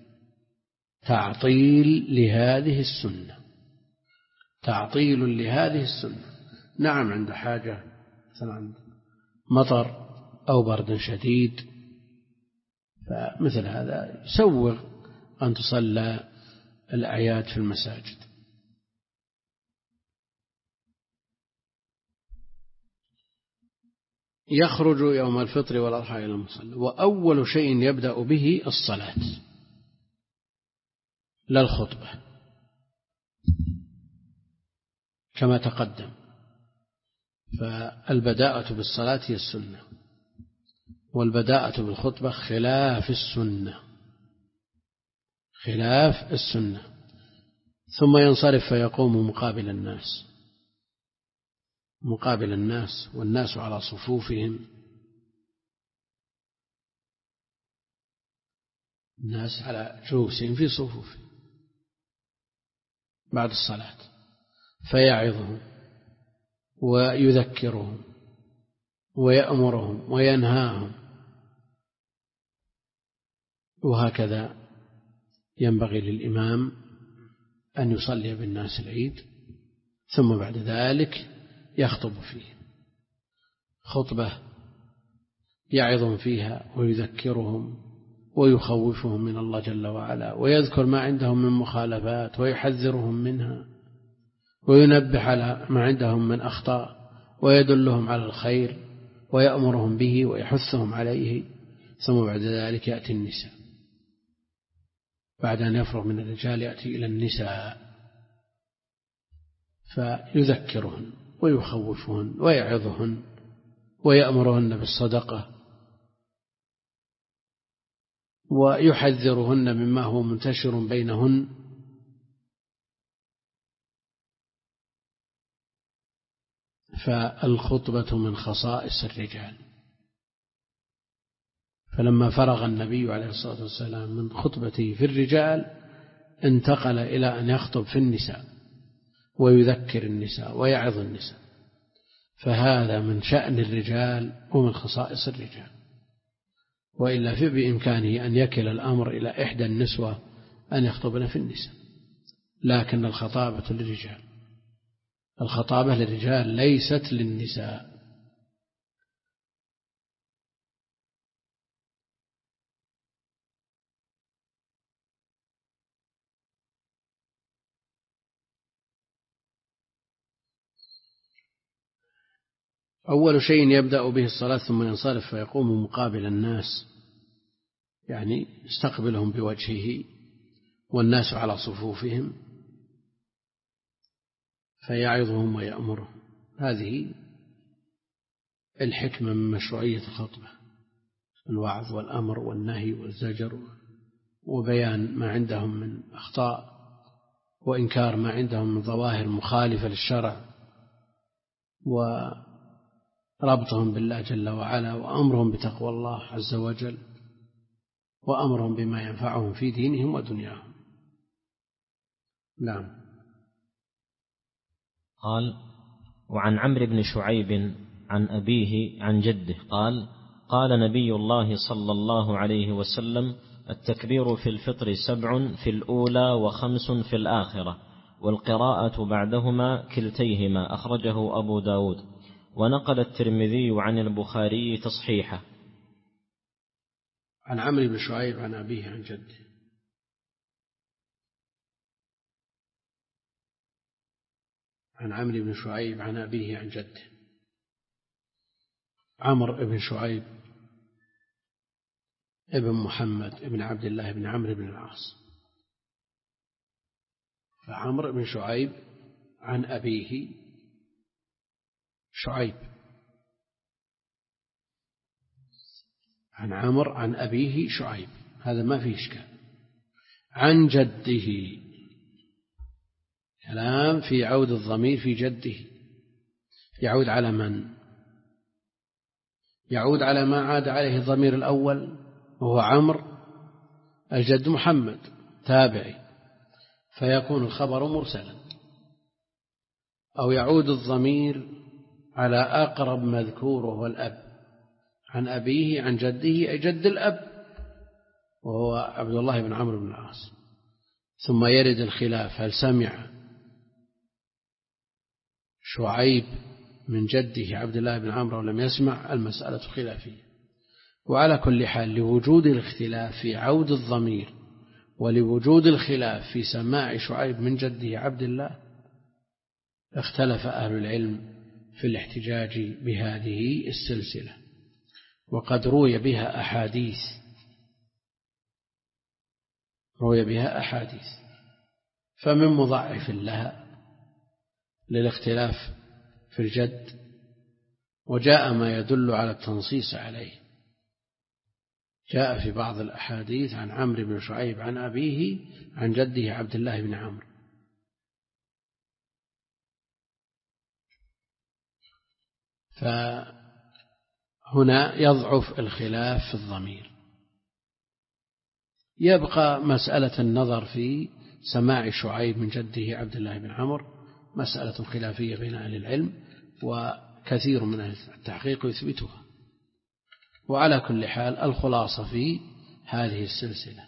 تعطيل لهذه السنة تعطيل لهذه السنة. نعم عند حاجة مثلا مطر أو برد شديد، فمثل هذا يسوغ أن تصلى الأعياد في المساجد. يخرج يوم الفطر والأضحى إلى المصلى، وأول شيء يبدأ به الصلاة لا الخطبة كما تقدم. فالبداءة بالصلاة هي السنة، والبداءة بالخطبة خلاف السنة خلاف السنة ثم ينصرف فيقوم مقابل الناس مقابل الناس والناس على صفوفهم، الناس على جلوسهم في صفوفهم بعد الصلاة، فيعظهم ويذكرهم ويأمرهم وينهاهم. وهكذا ينبغي للإمام أن يصلي بالناس العيد، ثم بعد ذلك يخطب فيه خطبة يعظهم فيها ويذكرهم ويخوفهم من الله جل وعلا، ويذكر ما عندهم من مخالفات ويحذرهم منها، وينبه على ما عندهم من أخطاء ويدلهم على الخير ويأمرهم به ويحثهم عليه. ثم بعد ذلك يأتي النساء، بعد أن يفرغ من الرجال يأتي إلى النساء فيذكرهن ويخوفهن ويعظهن ويأمرهن بالصدقة ويحذرهن مما هو منتشر بينهن. فالخطبة من خصائص الرجال. فلما فرغ النبي عليه الصلاة والسلام من خطبته في الرجال انتقل إلى أن يخطب في النساء ويذكر النساء ويعظ النساء، فهذا من شأن الرجال ومن خصائص الرجال، وإلا في بإمكانه أن يكل الأمر إلى إحدى النسوة أن يخطبن في النساء، لكن الخطابة للرجال، الخطابة للرجال ليست للنساء. أول شيء يبدأ به الصلاة ثم ينصرف فيقوم مقابل الناس، يعني يستقبلهم بوجهه والناس على صفوفهم فيعظهم ويأمرهم. هذه الحكمة من مشروعية الخطبة، الوعظ والأمر والنهي والزجر وبيان ما عندهم من أخطاء وإنكار ما عندهم من ظواهر مخالفة للشرع وربطهم بالله جل وعلا وأمرهم بتقوى الله عز وجل وأمرهم بما ينفعهم في دينهم ودنياهم. نعم. قال: وعن عمرو بن شعيب عن أبيه عن جده قال: قال نبي الله صلى الله عليه وسلم: التكبير في الفطر سبع في الأولى وخمس في الآخرة، والقراءة بعدهما كلتيهما. أخرجه أبو داود، ونقل الترمذي عن البخاري تصحيحه. عن عمرو بن شعيب عن أبيه عن جده. عن عمرو بن شعيب عن أبيه عن جده. عمرو بن شعيب ابن محمد ابن عبد الله بن عمرو بن العاص. فعمرو بن شعيب عن أبيه شعيب، عن عمرو عن أبيه شعيب، هذا ما فيه إشكال. عن جده، كلام في عود الضمير في جده، يعود على من؟ يعود على ما عاد عليه الضمير الأول وهو عمرو، الجد محمد تابعي، فيكون الخبر مرسلا. أو يعود الضمير على أقرب مذكور وهو الأب، عن أبيه عن جده أي جد الأب وهو عبد الله بن عمرو بن العاص. ثم يرد الخلاف: هل سمع شعيب من جده عبد الله بن عمرو ولم يسمع؟ المسألة خلافية. وعلى كل حال، لوجود الاختلاف في عود الضمير ولوجود الخلاف في سماع شعيب من جده عبد الله، اختلف أهل العلم في الاحتجاج بهذه السلسلة، وقد روي بها أحاديث روي بها أحاديث فمن مضعف لها للاختلاف في الجد، وجاء ما يدل على التنصيص عليه. جاء في بعض الأحاديث عن عمرو بن شعيب عن أبيه عن جده عبد الله بن عمرو. فهنا يضعف الخلاف في الضمير. يبقى مسألة النظر في سماع شعيب من جده عبد الله بن عمرو، مسألة خلافية بين أهل العلم، وكثير من أهل التحقيق يثبتها. وعلى كل حال، الخلاصة في هذه السلسلة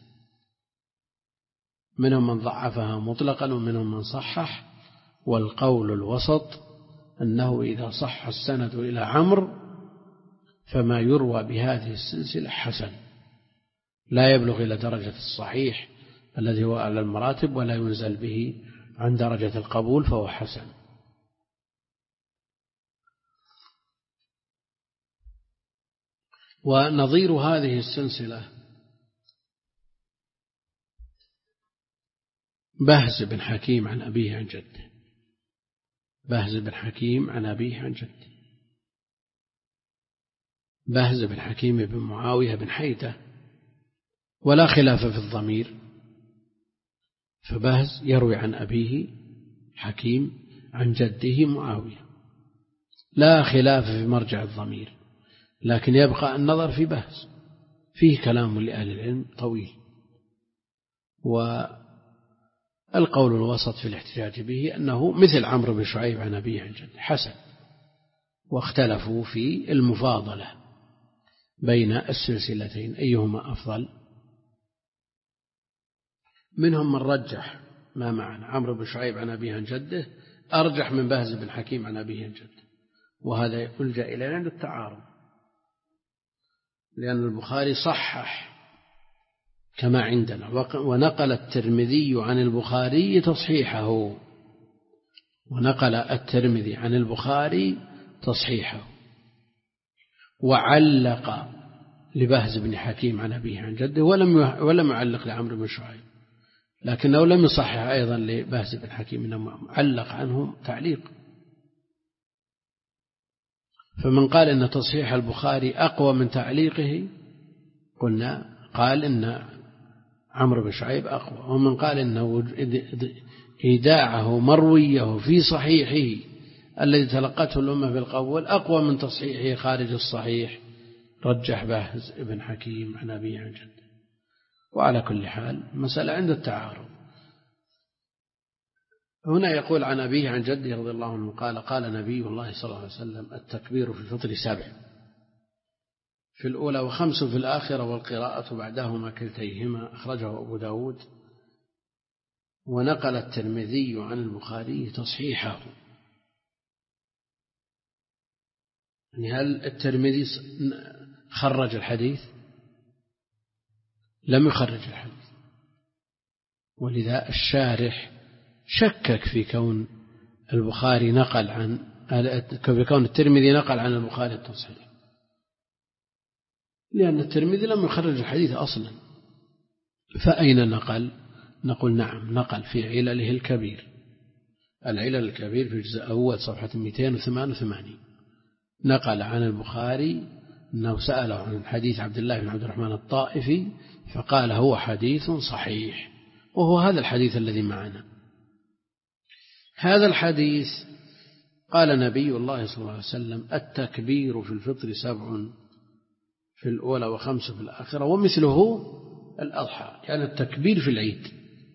منهم من ضعفها مطلقا ومنهم من صحح، والقول الوسط أنه إذا صح السند إلى عمرو فما يروى بهذه السلسلة حسن، لا يبلغ إلى درجة الصحيح الذي هو أعلى المراتب، ولا ينزل به عن درجة القبول، فهو حسن. ونظير هذه السلسلة بهز بن حكيم عن أبيه عن جده. بهز بن حكيم عن أبيه عن جده. بهز بن حكيم بن معاوية بن حيدة، ولا خلاف في الضمير، فبهز يروي عن أبيه حكيم عن جده معاوية، لا خلاف في مرجع الضمير، لكن يبقى النظر في بهز، فيه كلام لأهل العلم طويل. والقول الوسط في الاحتجاج به أنه مثل عمرو بن شعيب عن أبيه عن جده حسن، واختلفوا في المفاضلة بين السلسلتين أيهما أفضل. منهم من رجح ما معنا عمرو بن شعيب عن أبيه عن جده أرجح من بهز بن حكيم عن أبيه عن جده، وهذا يلجأ إلى عند التعارض، لأن البخاري صحح كما عندنا، ونقل الترمذي عن البخاري تصحيحه، ونقل الترمذي عن البخاري تصحيحه، وعلق لبهز بن حكيم عن أبيه عن جده ولم ولم يعلق لعمرو بن شعيب، لكنه لم يصحح أيضا لبهز بن حكيم، إنما علق عنه تعليق. فمن قال إن تصحيح البخاري أقوى من تعليقه قلنا قال إن عمرو بن شعيب أقوى، ومن قال إنه إيداعه مرويه في صحيحه الذي تلقته الأمة بالقول أقوى من تصحيحه خارج الصحيح، رجح بهز بن حكيم عن أبيه عن جده. وعلى كل حال مسألة عند التعارض. هنا يقول عن أبيه عن جده رضي الله عنه قال قال نبي الله صلى الله عليه وسلم التكبير في الفطر سبع في الأولى وخمس في الآخرة والقراءة بعدهما كلتيهما، أخرجه أبو داود. ونقل الترمذي عن البخاري تصحيحه. يعني هل الترمذي خرج الحديث؟ لم يخرج الحديث، ولذا الشارح شكك في كون البخاري نقل عن بكون الترمذي نقل عن البخاري التصحيح، لأن الترمذي لم يخرج الحديث أصلا، فأين نقل؟ نقول نعم نقل في علله الكبير، العلل الكبير في الجزء الأول صفحة مئتين وثمانية وثمانين، نقل عن البخاري أنه سأله عن حديث عبد الله بن عبد الرحمن الطائفي فقال هو حديث صحيح، وهو هذا الحديث الذي معنا. هذا الحديث قال نبي الله صلى الله عليه وسلم التكبير في الفطر سبع في الأولى وخمس في الآخرة، ومثله الأضحى، يعني التكبير في العيد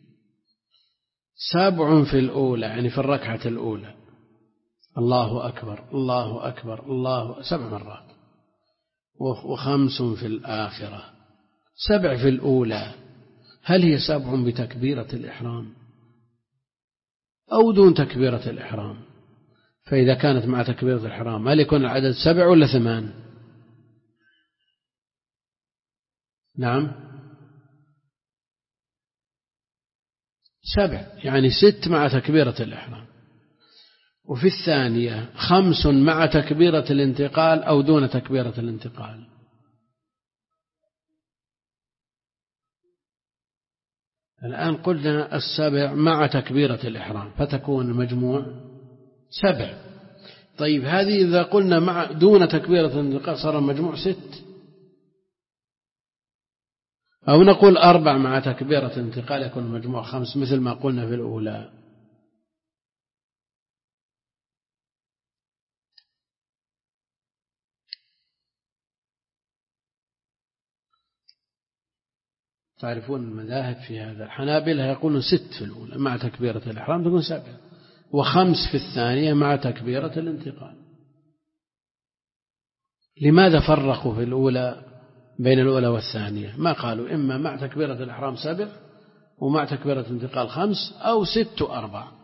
سبع في الأولى يعني في الركعة الأولى الله أكبر الله أكبر الله سبع مرات، وخمس في الآخرة. سبع في الأولى هل هي سبع بتكبيرة الإحرام أو دون تكبيرة الإحرام؟ فإذا كانت مع تكبيرة الإحرام هل يكون العدد سبع ولا ثمان؟ نعم سبع، يعني ست مع تكبيرة الإحرام. وفي الثانية خمس مع تكبيرة الانتقال أو دون تكبيرة الانتقال. الآن قلنا السبع مع تكبيرة الإحرام فتكون المجموع سبع. طيب هذه إذا قلنا مع دون تكبيرة الانتقال صار المجموع ست، أو نقول أربع مع تكبيرة الانتقال يكون المجموع خمس مثل ما قلنا في الأولى. تعرفون المذاهب في هذا، الحنابلة يقولون ست في الأولى مع تكبيرة الإحرام تكون سبع، وخمس في الثانية مع تكبيرة الانتقال. لماذا فرقوا في الأولى بين الأولى والثانية؟ ما قالوا إما مع تكبيرة الإحرام سبع ومع تكبيرة الانتقال خمس أو ست وأربع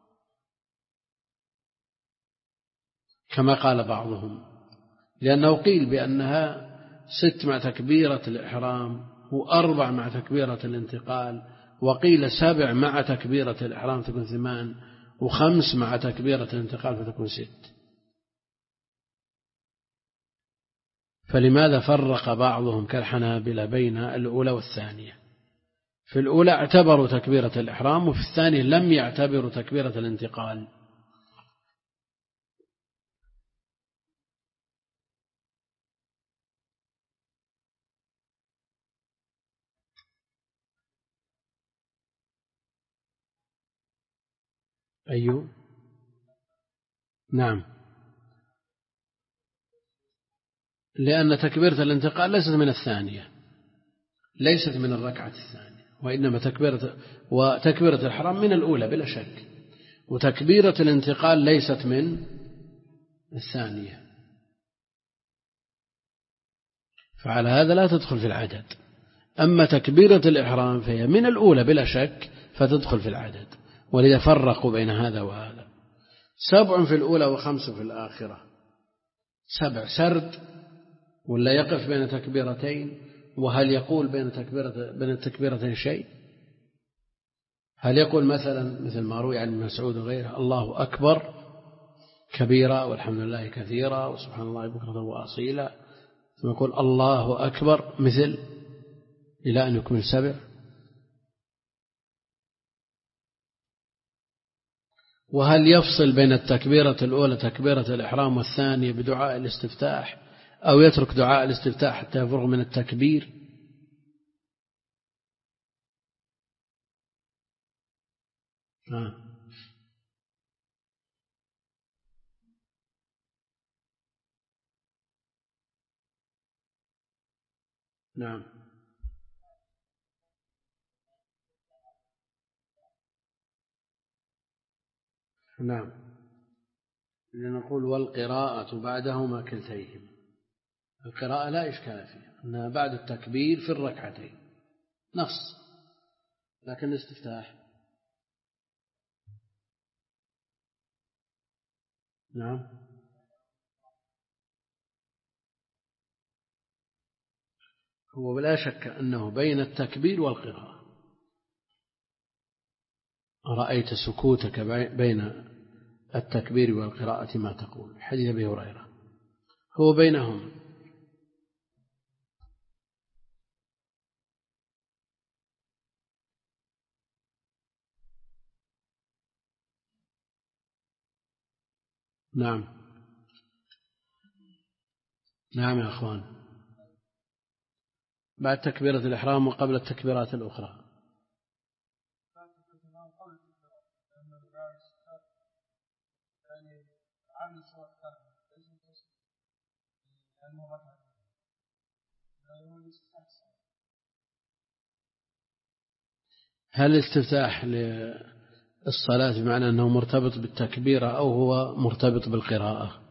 كما قال بعضهم، لأنه قيل بأنها ست مع تكبيرة الإحرام وأربع مع تكبيرة الانتقال، وقيل سبع مع تكبيرة الإحرام تكون ثمان، وخمس مع تكبيرة الانتقال فتكون ست. فلماذا فرق بعضهم كالحنابلة بين الأولى والثانية؟ في الأولى اعتبروا تكبيرة الإحرام، وفي الثانية لم يعتبروا تكبيرة الانتقال. أيوه نعم، لأن تكبيرة الانتقال ليست من الثانية، ليست من الركعة الثانية، وإنما تكبيرة وتكبيرة الإحرام من الأولى بلا شك، وتكبيرة الانتقال ليست من الثانية، فعلى هذا لا تدخل في العدد. أما تكبيرة الإحرام فهي من الأولى بلا شك فتدخل في العدد، ولذا فرقوا بين هذا وهذا. سبع في الأولى وخمس في الآخرة، سبع سرد ولا يقف بين تكبيرتين؟ وهل يقول بين تكبيرة بين التكبيرتين شيء؟ هل يقول مثلا مثل ما روي عن مسعود وغيره الله أكبر كبيرا والحمد لله كثيرا وسبحان الله بكرة وأصيلا، ثم يقول الله أكبر مثل إلى أن يكمل سبع؟ وهل يفصل بين التكبيرة الأولى تكبيرة الإحرام والثانية بدعاء الاستفتاح، أو يترك دعاء الاستفتاح حتى يفرغ من التكبير؟ آه. نعم نعم، لنقول والقراءة بعدهما كلتيهما، القراءة لا إشكال فيها أنها بعد التكبير في الركعتين نص، لكن الاستفتاح نعم هو بلا شك أنه بين التكبير والقراءة. رأيت سكوتك بين التكبير والقراءة ما تقول، حديث أبي هريرة هو بينهم. نعم نعم يا أخوان، بعد تكبيرة الإحرام وقبل التكبيرات الأخرى. هل الاستفتاح للصلاة بمعنى أنه مرتبط بالتكبيرة أو هو مرتبط بالقراءة؟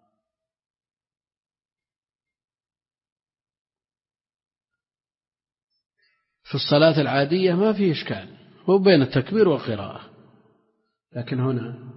في الصلاة العادية ما فيه إشكال، هو بين التكبير والقراءة، لكن هنا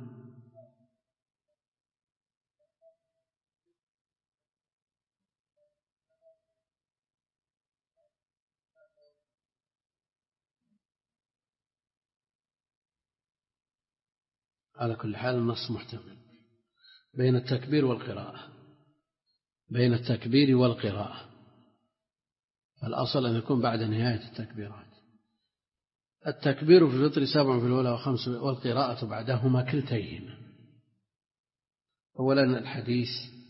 على كل حال النص محتمل بين التكبير والقراءة، بين التكبير والقراءة، الأصل أن يكون بعد نهاية التكبيرات. التكبير في الفطر سبع في الأولى وخمس، والقراءة بعدهما كلتيهما. أولا الحديث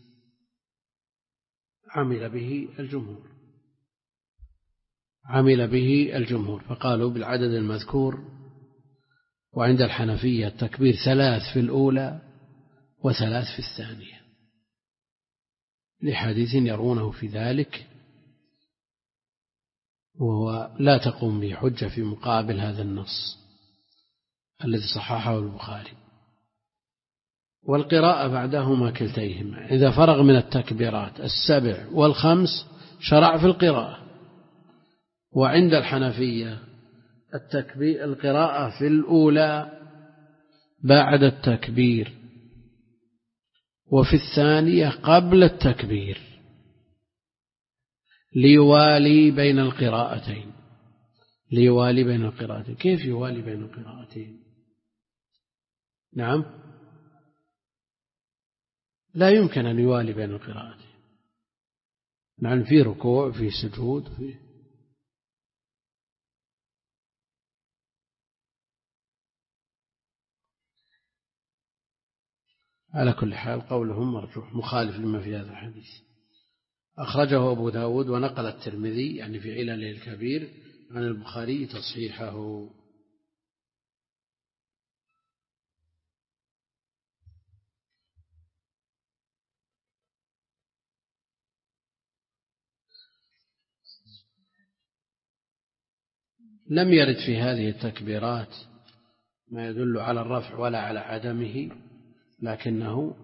عمل به الجمهور، عمل به الجمهور فقالوا بالعدد المذكور، وعند الحنفية التكبير ثلاث في الأولى وثلاث في الثانية، لحديث يرونه في ذلك، وهو لا تقوم به حجة في مقابل هذا النص الذي صححه البخاري. والقراءة بعدهما كلتيهما، إذا فرغ من التكبيرات السبع والخمس شرع في القراءة. وعند الحنفية التكبير القراءة في الأولى بعد التكبير، وفي الثانية قبل التكبير، ليوالي بين القراءتين، ليوالي بين القراءتين. كيف يوالي بين القراءتين؟ نعم لا يمكن أن يوالي بين القراءتين، نعم في ركوع في سجود في على كل حال قولهم مرجوح مخالف لما في هذا الحديث. أخرجه أبو داود ونقل الترمذي يعني في علله الكبير عن البخاري تصحيحه. لم يرد في هذه التكبيرات ما يدل على الرفع ولا على عدمه، لكنه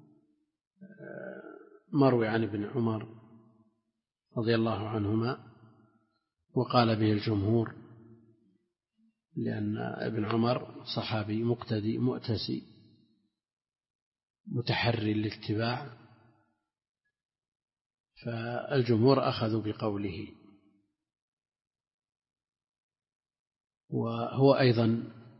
مروي عن ابن عمر رضي الله عنهما، وقال به الجمهور، لأن ابن عمر صحابي مقتدي مؤتسي متحري الاتباع، فالجمهور أخذوا بقوله. وهو أيضا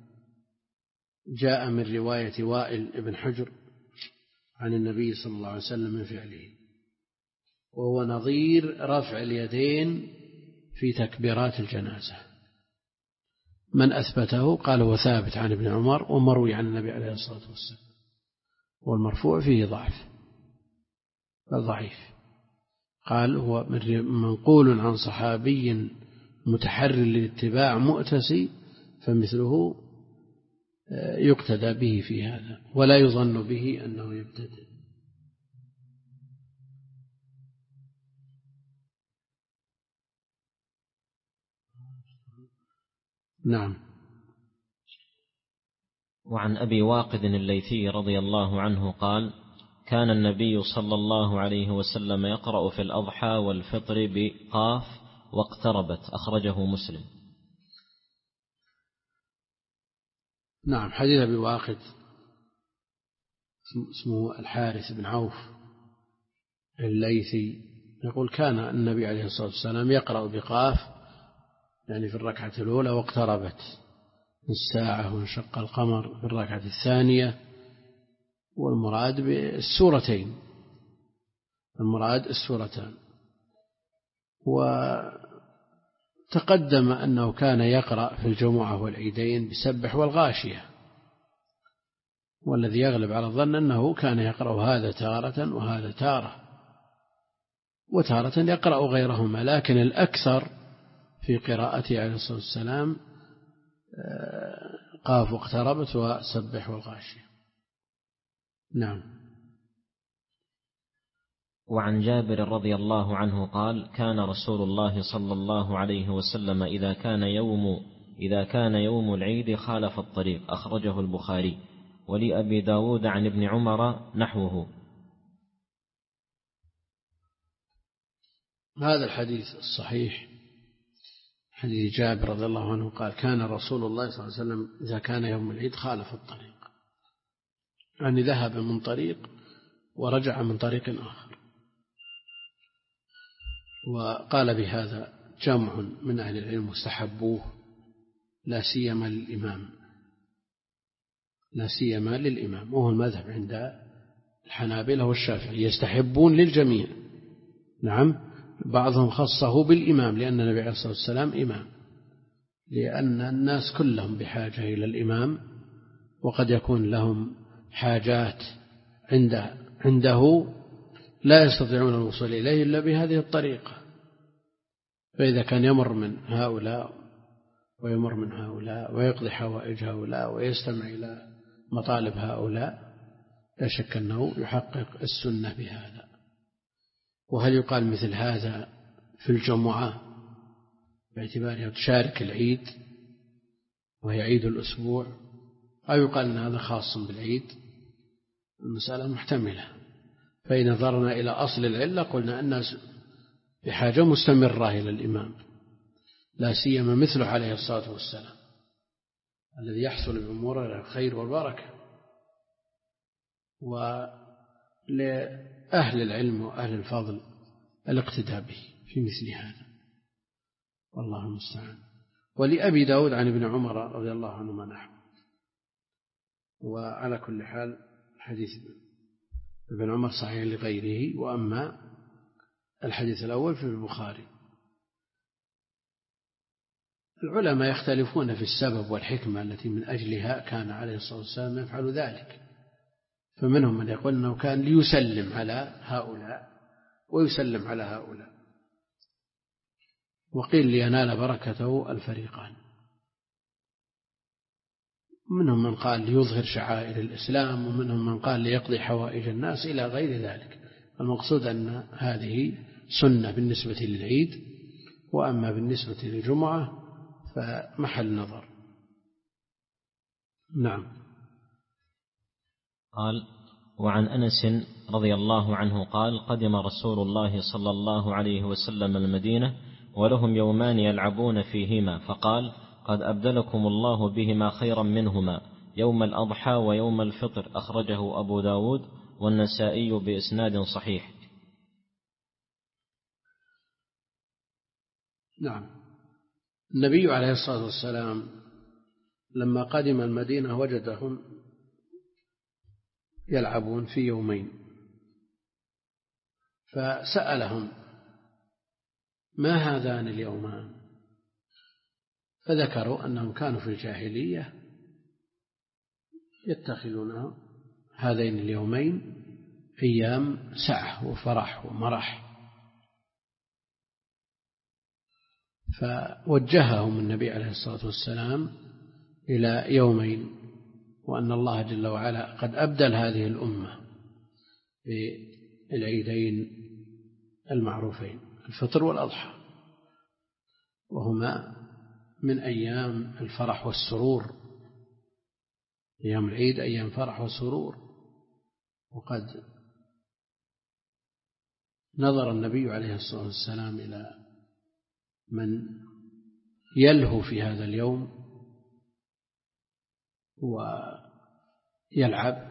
جاء من رواية وائل بن حجر عن النبي صلى الله عليه وسلم من فعله، وهو نظير رفع اليدين في تكبيرات الجنازة. من أثبته قال هو ثابت عن ابن عمر ومروي عن النبي عليه الصلاة والسلام، والمرفوع فيه ضعف ضعيف. قال هو منقول عن صحابي متحري للاتباع مؤتسي، فمثله يقتدى به في هذا، ولا يظن به أنه يبتدئ. نعم. وعن أبي واقد الليثي رضي الله عنه قال: كان النبي صلى الله عليه وسلم يقرأ في الأضحى والفطر بقاف واقتربت، أخرجه مسلم. نعم. حديث أبي واقد اسمه الحارث بن عوف الليثي يقول: كان النبي عليه الصلاة والسلام يقرأ بقاف، يعني في الركعة الأولى واقتربت الساعة وانشق القمر في الركعة الثانية، والمراد بالسورتين، المراد السورتان. وتقدم أنه كان يقرأ في الجمعة والعيدين بسبح والغاشية، والذي يغلب على الظن أنه كان يقرأ هذا تارة وهذا تارة، وتارة يقرأ غيرهما، لكن الأكثر في قراءته عليه الصلاة والسلام قاف واقتربت وسبح والغاشية. نعم. وعن جابر رضي الله عنه قال: كان رسول الله صلى الله عليه وسلم إذا كان يوم إذا كان يوم العيد خالف الطريق، أخرجه البخاري. ولأبي داود عن ابن عمر نحوه. هذا الحديث الصحيح حديث جابر رضي الله عنه قال: كان رسول الله صلى الله عليه وسلم إذا كان يوم العيد خالف الطريق، يعني ذهب من طريق ورجع من طريق آخر. وقال بهذا جمع من أهل العلم واستحبوه، لا سيما للإمام لا سيما للإمام وهو المذهب عند الحنابلة والشافعي، يستحبون للجميع. نعم. بعضهم خصه بالإمام لأن النبي عليه الصلاة والسلام إمام، لأن الناس كلهم بحاجة إلى الإمام، وقد يكون لهم حاجات عنده, عنده لا يستطيعون الوصول إليه إلا بهذه الطريقة، فإذا كان يمر من هؤلاء ويمر من هؤلاء ويقضي حوائج هؤلاء ويستمع إلى مطالب هؤلاء، لا شك أنه يحقق السنة بهذا. وهل يقال مثل هذا في الجمعة باعتبارها تشارك العيد وهي عيد الأسبوع، أو يقال أن هذا خاص بالعيد؟ المسألة محتملة. فإن نظرنا إلى أصل العلة قلنا أن بحاجة مستمرة إلى الإمام، لا سيما مثله عليه الصلاة والسلام الذي يحصل بأموره الخير والبركة. ولأهل العلم وأهل الفضل الاقتداء به في مثل هذا، والله المستعان. ولأبي داود عن ابن عمر رضي الله عنهما نحو. وعلى كل حال حديث ابن عمر صحيح لغيره، وأما الحديث الأول في البخاري. العلماء يختلفون في السبب والحكمة التي من أجلها كان عليه الصلاة والسلام يفعل ذلك، فمنهم من يقول أنه كان ليسلم على هؤلاء ويسلم على هؤلاء، وقيل لينال بركته الفريقان. منهم من قال ليظهر شعائر الإسلام، ومنهم من قال ليقضي حوائج الناس إلى غير ذلك. المقصود أن هذه سنة بالنسبة للعيد، وأما بالنسبة للجمعة فمحل نظر. نعم. قال: وعن أنس رضي الله عنه قال: قدم رسول الله صلى الله عليه وسلم المدينة ولهم يومان يلعبون فيهما، فقال: قد أبدلكم الله بهما خيرا منهما، يوم الأضحى ويوم الفطر. أخرجه أبو داود والنسائي بإسناد صحيح. نعم. النبي عليه الصلاة والسلام لما قدم المدينة وجدهم يلعبون في يومين، فسألهم: ما هذان اليومان؟ فذكروا أنهم كانوا في الجاهلية يتخذون هذين اليومين أيام سعة وفرح ومرح، فوجههم النبي عليه الصلاة والسلام إلى يومين، وأن الله جل وعلا قد أبدل هذه الأمة بالعيدين المعروفين الفطر والأضحى، وهما من أيام الفرح والسرور. أيام العيد أيام فرح وسرور، وقد نظر النبي عليه الصلاة والسلام إلى من يلهو في هذا اليوم ويلعب،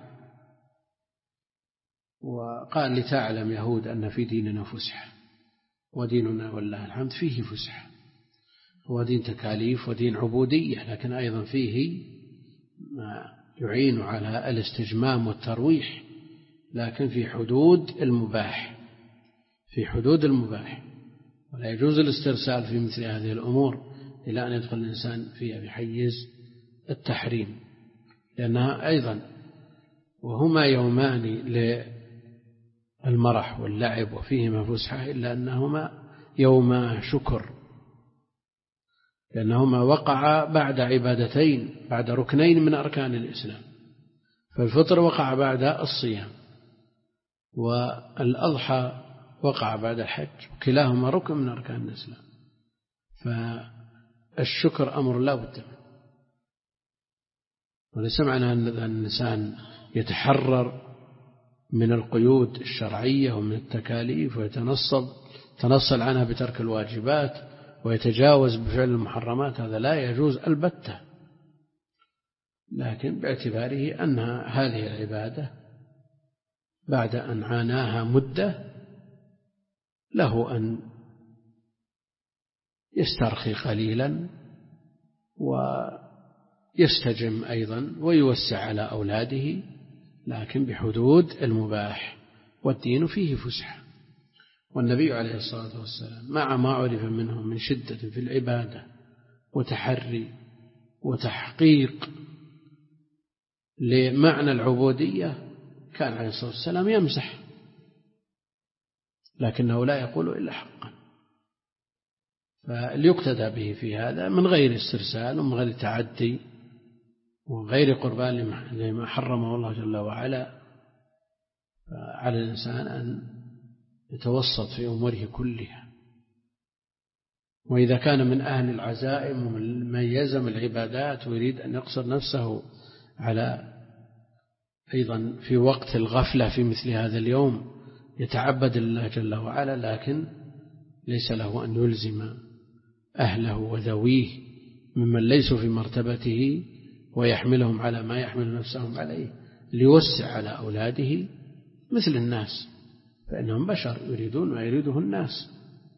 وقال: لتعلم يهود أن في ديننا فسحة، وديننا والله الحمد فيه فسحة، هو دين تكاليف ودين عبودية، لكن أيضا فيه ما يعين على الاستجمام والترويح، لكن في حدود المباح، في حدود المباح، ولا يجوز الاسترسال في مثل هذه الأمور إلى أن يدخل الإنسان فيها بحيز التحريم، لأنها أيضا وهما يومان للمرح واللعب وفيهما فسحة، إلا أنهما يوما شكر، لأنهما وقع بعد عبادتين، بعد ركنين من أركان الإسلام، فالفطر وقع بعد الصيام، والأضحى وقع بعد الحج، وكلاهما ركن من أركان الإسلام، فالشكر أمر لا بد منه. وليس معنى أن الإنسان يتحرر من القيود الشرعية ومن التكاليف ويتنصب تنصل عنها بترك الواجبات ويتجاوز بفعل المحرمات، هذا لا يجوز البتة، لكن باعتباره أن هذه العبادة بعد أن عاناها مدة له أن يسترخي قليلا ويستجم أيضا ويوسع على أولاده، لكن بحدود المباح، والدين فيه فسحة. والنبي عليه الصلاة والسلام مع ما عرف منه من شدة في العبادة وتحري وتحقيق لمعنى العبودية، كان عليه الصلاة والسلام يمزح، لكنه لا يقول إلا حقا، فليقتدى به في هذا من غير استرسال ومن غير تعدي وغير قربان لما حرمه الله جل وعلا. على الإنسان أن يتوسط في أموره كلها، وإذا كان من أهل العزائم ومن من يلزم العبادات ويريد أن يقصر نفسه على أيضا في وقت الغفلة في مثل هذا اليوم يتعبد الله جل وعلا، لكن ليس له أن يلزم أهله وذويه ممن ليسوا في مرتبته ويحملهم على ما يحمل نفسهم عليه، ليوسع على أولاده مثل الناس، فإنهم بشر يريدون ما يريده الناس.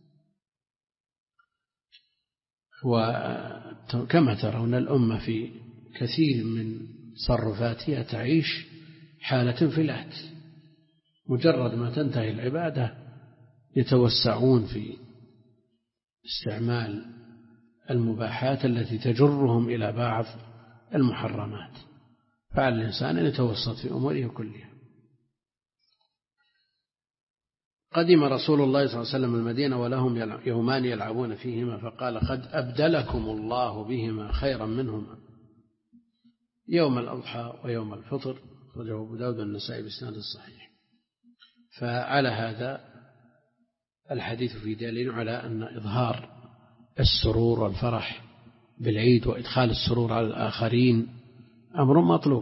وكما ترون الأمة في كثير من تصرفاتها تعيش حالة انفلات، مجرد ما تنتهي العبادة يتوسعون في استعمال المباحات التي تجرهم إلى بعض المحرمات، فعلى الإنسان أن يتوسط في أموره كلها. قدم رسول الله صلى الله عليه وسلم المدينة ولهم يومان يلعبون فيهما، فقال: قد أبدلكم الله بهما خيرا منهما، يوم الأضحى ويوم الفطر. أخرجه أبو داود والنسائي بإسناد الصحيح. فعلى هذا الحديث في دليل على أن إظهار السرور والفرح بالعيد وإدخال السرور على الآخرين أمر مطلوب،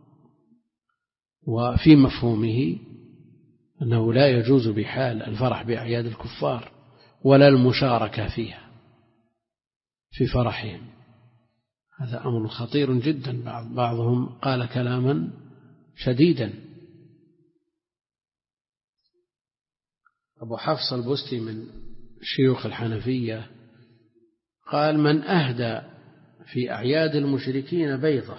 وفي مفهومه أنه لا يجوز بحال الفرح بأعياد الكفار ولا المشاركة فيها في فرحهم. هذا أمر خطير جدا. بعضهم قال كلاما شديدا. أبو حفص البستي من شيوخ الحنفية قال: من أهدى في أعياد المشركين بيضة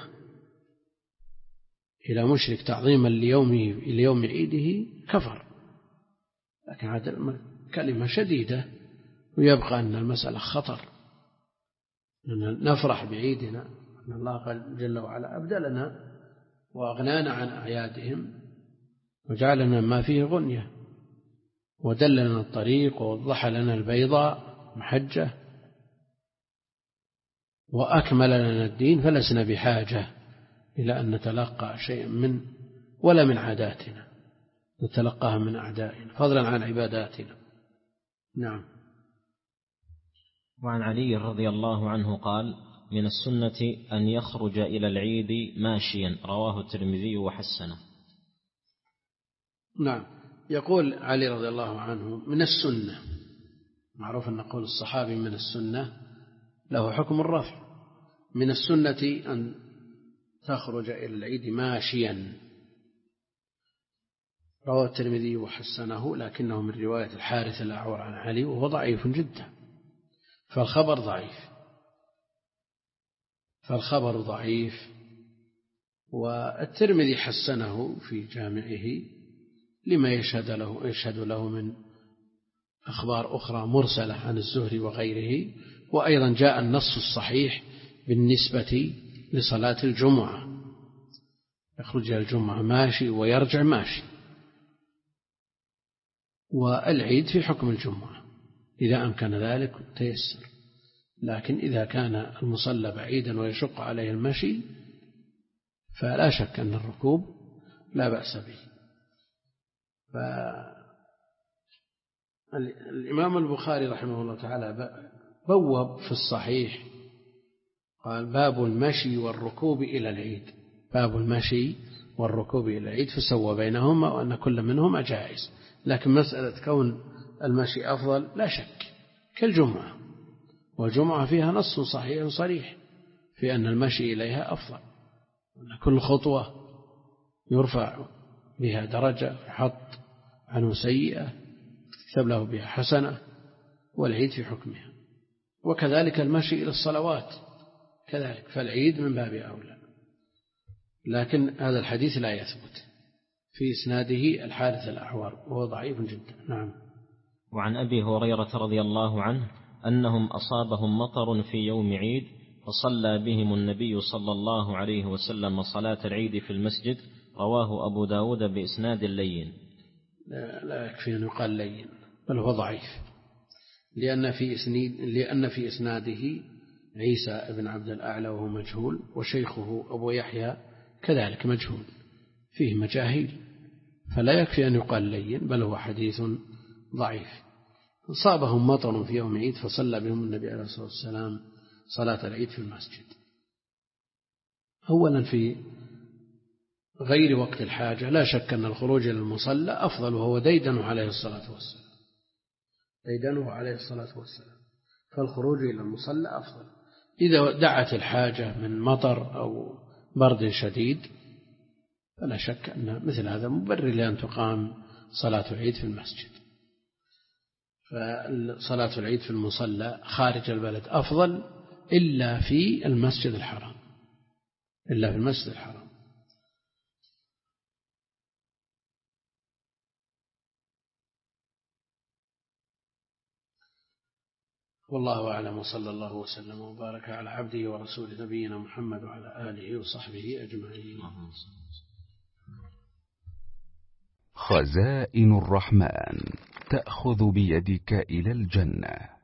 إلى مشرك تعظيما ليومه ليوم عيده كفر. لكن هذا كلمة شديدة، ويبقى أن المسألة خطر، أن نفرح بعيدنا، أن الله جل وعلا أبدلنا وأغنانا عن أعيادهم وجعلنا ما فيه غنية، ودلنا الطريق ووضح لنا البيضاء محجة وأكمل لنا الدين، فلسنا بحاجة إلى أن نتلقى شيء من ولا من عاداتنا، نتلقاها من أعدائنا فضلا عن عباداتنا. نعم. وعن علي رضي الله عنه قال: من السنة أن يخرج إلى العيد ماشيا، رواه الترمذي وحسنه. نعم. يقول علي رضي الله عنه: من السنة، معروف أن قول الصحابي من السنة له حكم الرفع. من السنة أن تخرج إلى العيد ماشيا، رواه الترمذي وحسنه، لكنه من رواية الحارث الأعور عن علي وهو ضعيف جدا، فالخبر ضعيف فالخبر ضعيف والترمذي حسنه في جامعه لما يشهد له يشهد له من أخبار أخرى مرسلة عن الزهري وغيره. وأيضا جاء النص الصحيح بالنسبة لصلاة الجمعة، يخرج الجمعة ماشي ويرجع ماشي، والعيد في حكم الجمعة إذا أمكن ذلك تيسر. لكن إذا كان المصلى بعيدا ويشق عليه المشي فلا شك أن الركوب لا بأس به. فالإمام البخاري رحمه الله تعالى بوب في الصحيح قال: باب المشي والركوب إلى العيد، باب المشي والركوب إلى العيد، فسوى بينهما وأن كل منهما جائز. لكن مسألة كون المشي أفضل لا شك كالجمعة، والجمعة فيها نص صحيح صريح في أن المشي إليها أفضل، أن كل خطوة يرفع بها درجة، يحط عنه سيئة تكتب له بها حسنة، والعيد في حكمها. وكذلك المشي إلى الصلوات كذلك، فالعيد من باب أولى. لكن هذا الحديث لا يثبت، في إسناده الحارث الأعور وهو ضعيف جدا. نعم. وعن أبي هريرة رضي الله عنه أنهم أصابهم مطر في يوم عيد فصلى بهم النبي صلى الله عليه وسلم صلاة العيد في المسجد، رواه أبو داود بإسناد لين. لا, لا يكفي أن يقال لين، بل هو ضعيف، لأن في إسناد لأن في إسناده عيسى بن عبد الأعلى وهو مجهول، وشيخه أبو يحيى كذلك مجهول، فيه مجاهيل، فلا يكفي أن يقال لين، بل هو حديث ضعيف. أصابهم مطر في يوم عيد فصلى بهم النبي عليه الصلاة والسلام صلاة العيد في المسجد. أولا في غير وقت الحاجة لا شك أن الخروج إلى المصلى أفضل، وهو ديدنه عليه الصلاة والسلام ديدنه عليه الصلاة والسلام فالخروج إلى المصلى أفضل. إذا دعت الحاجة من مطر أو برد شديد فلا شك أن مثل هذا مبرر لأن تقام صلاة العيد في المسجد. فصلاة العيد في المصلى خارج البلد أفضل إلا في المسجد الحرام إلا في المسجد الحرام. والله أعلم، وصلى الله وسلم وبارك على عبده ورسوله نبينا محمد وعلى آله وصحبه أجمعين. خزائن الرحمن تأخذ بيدك إلى الجنة.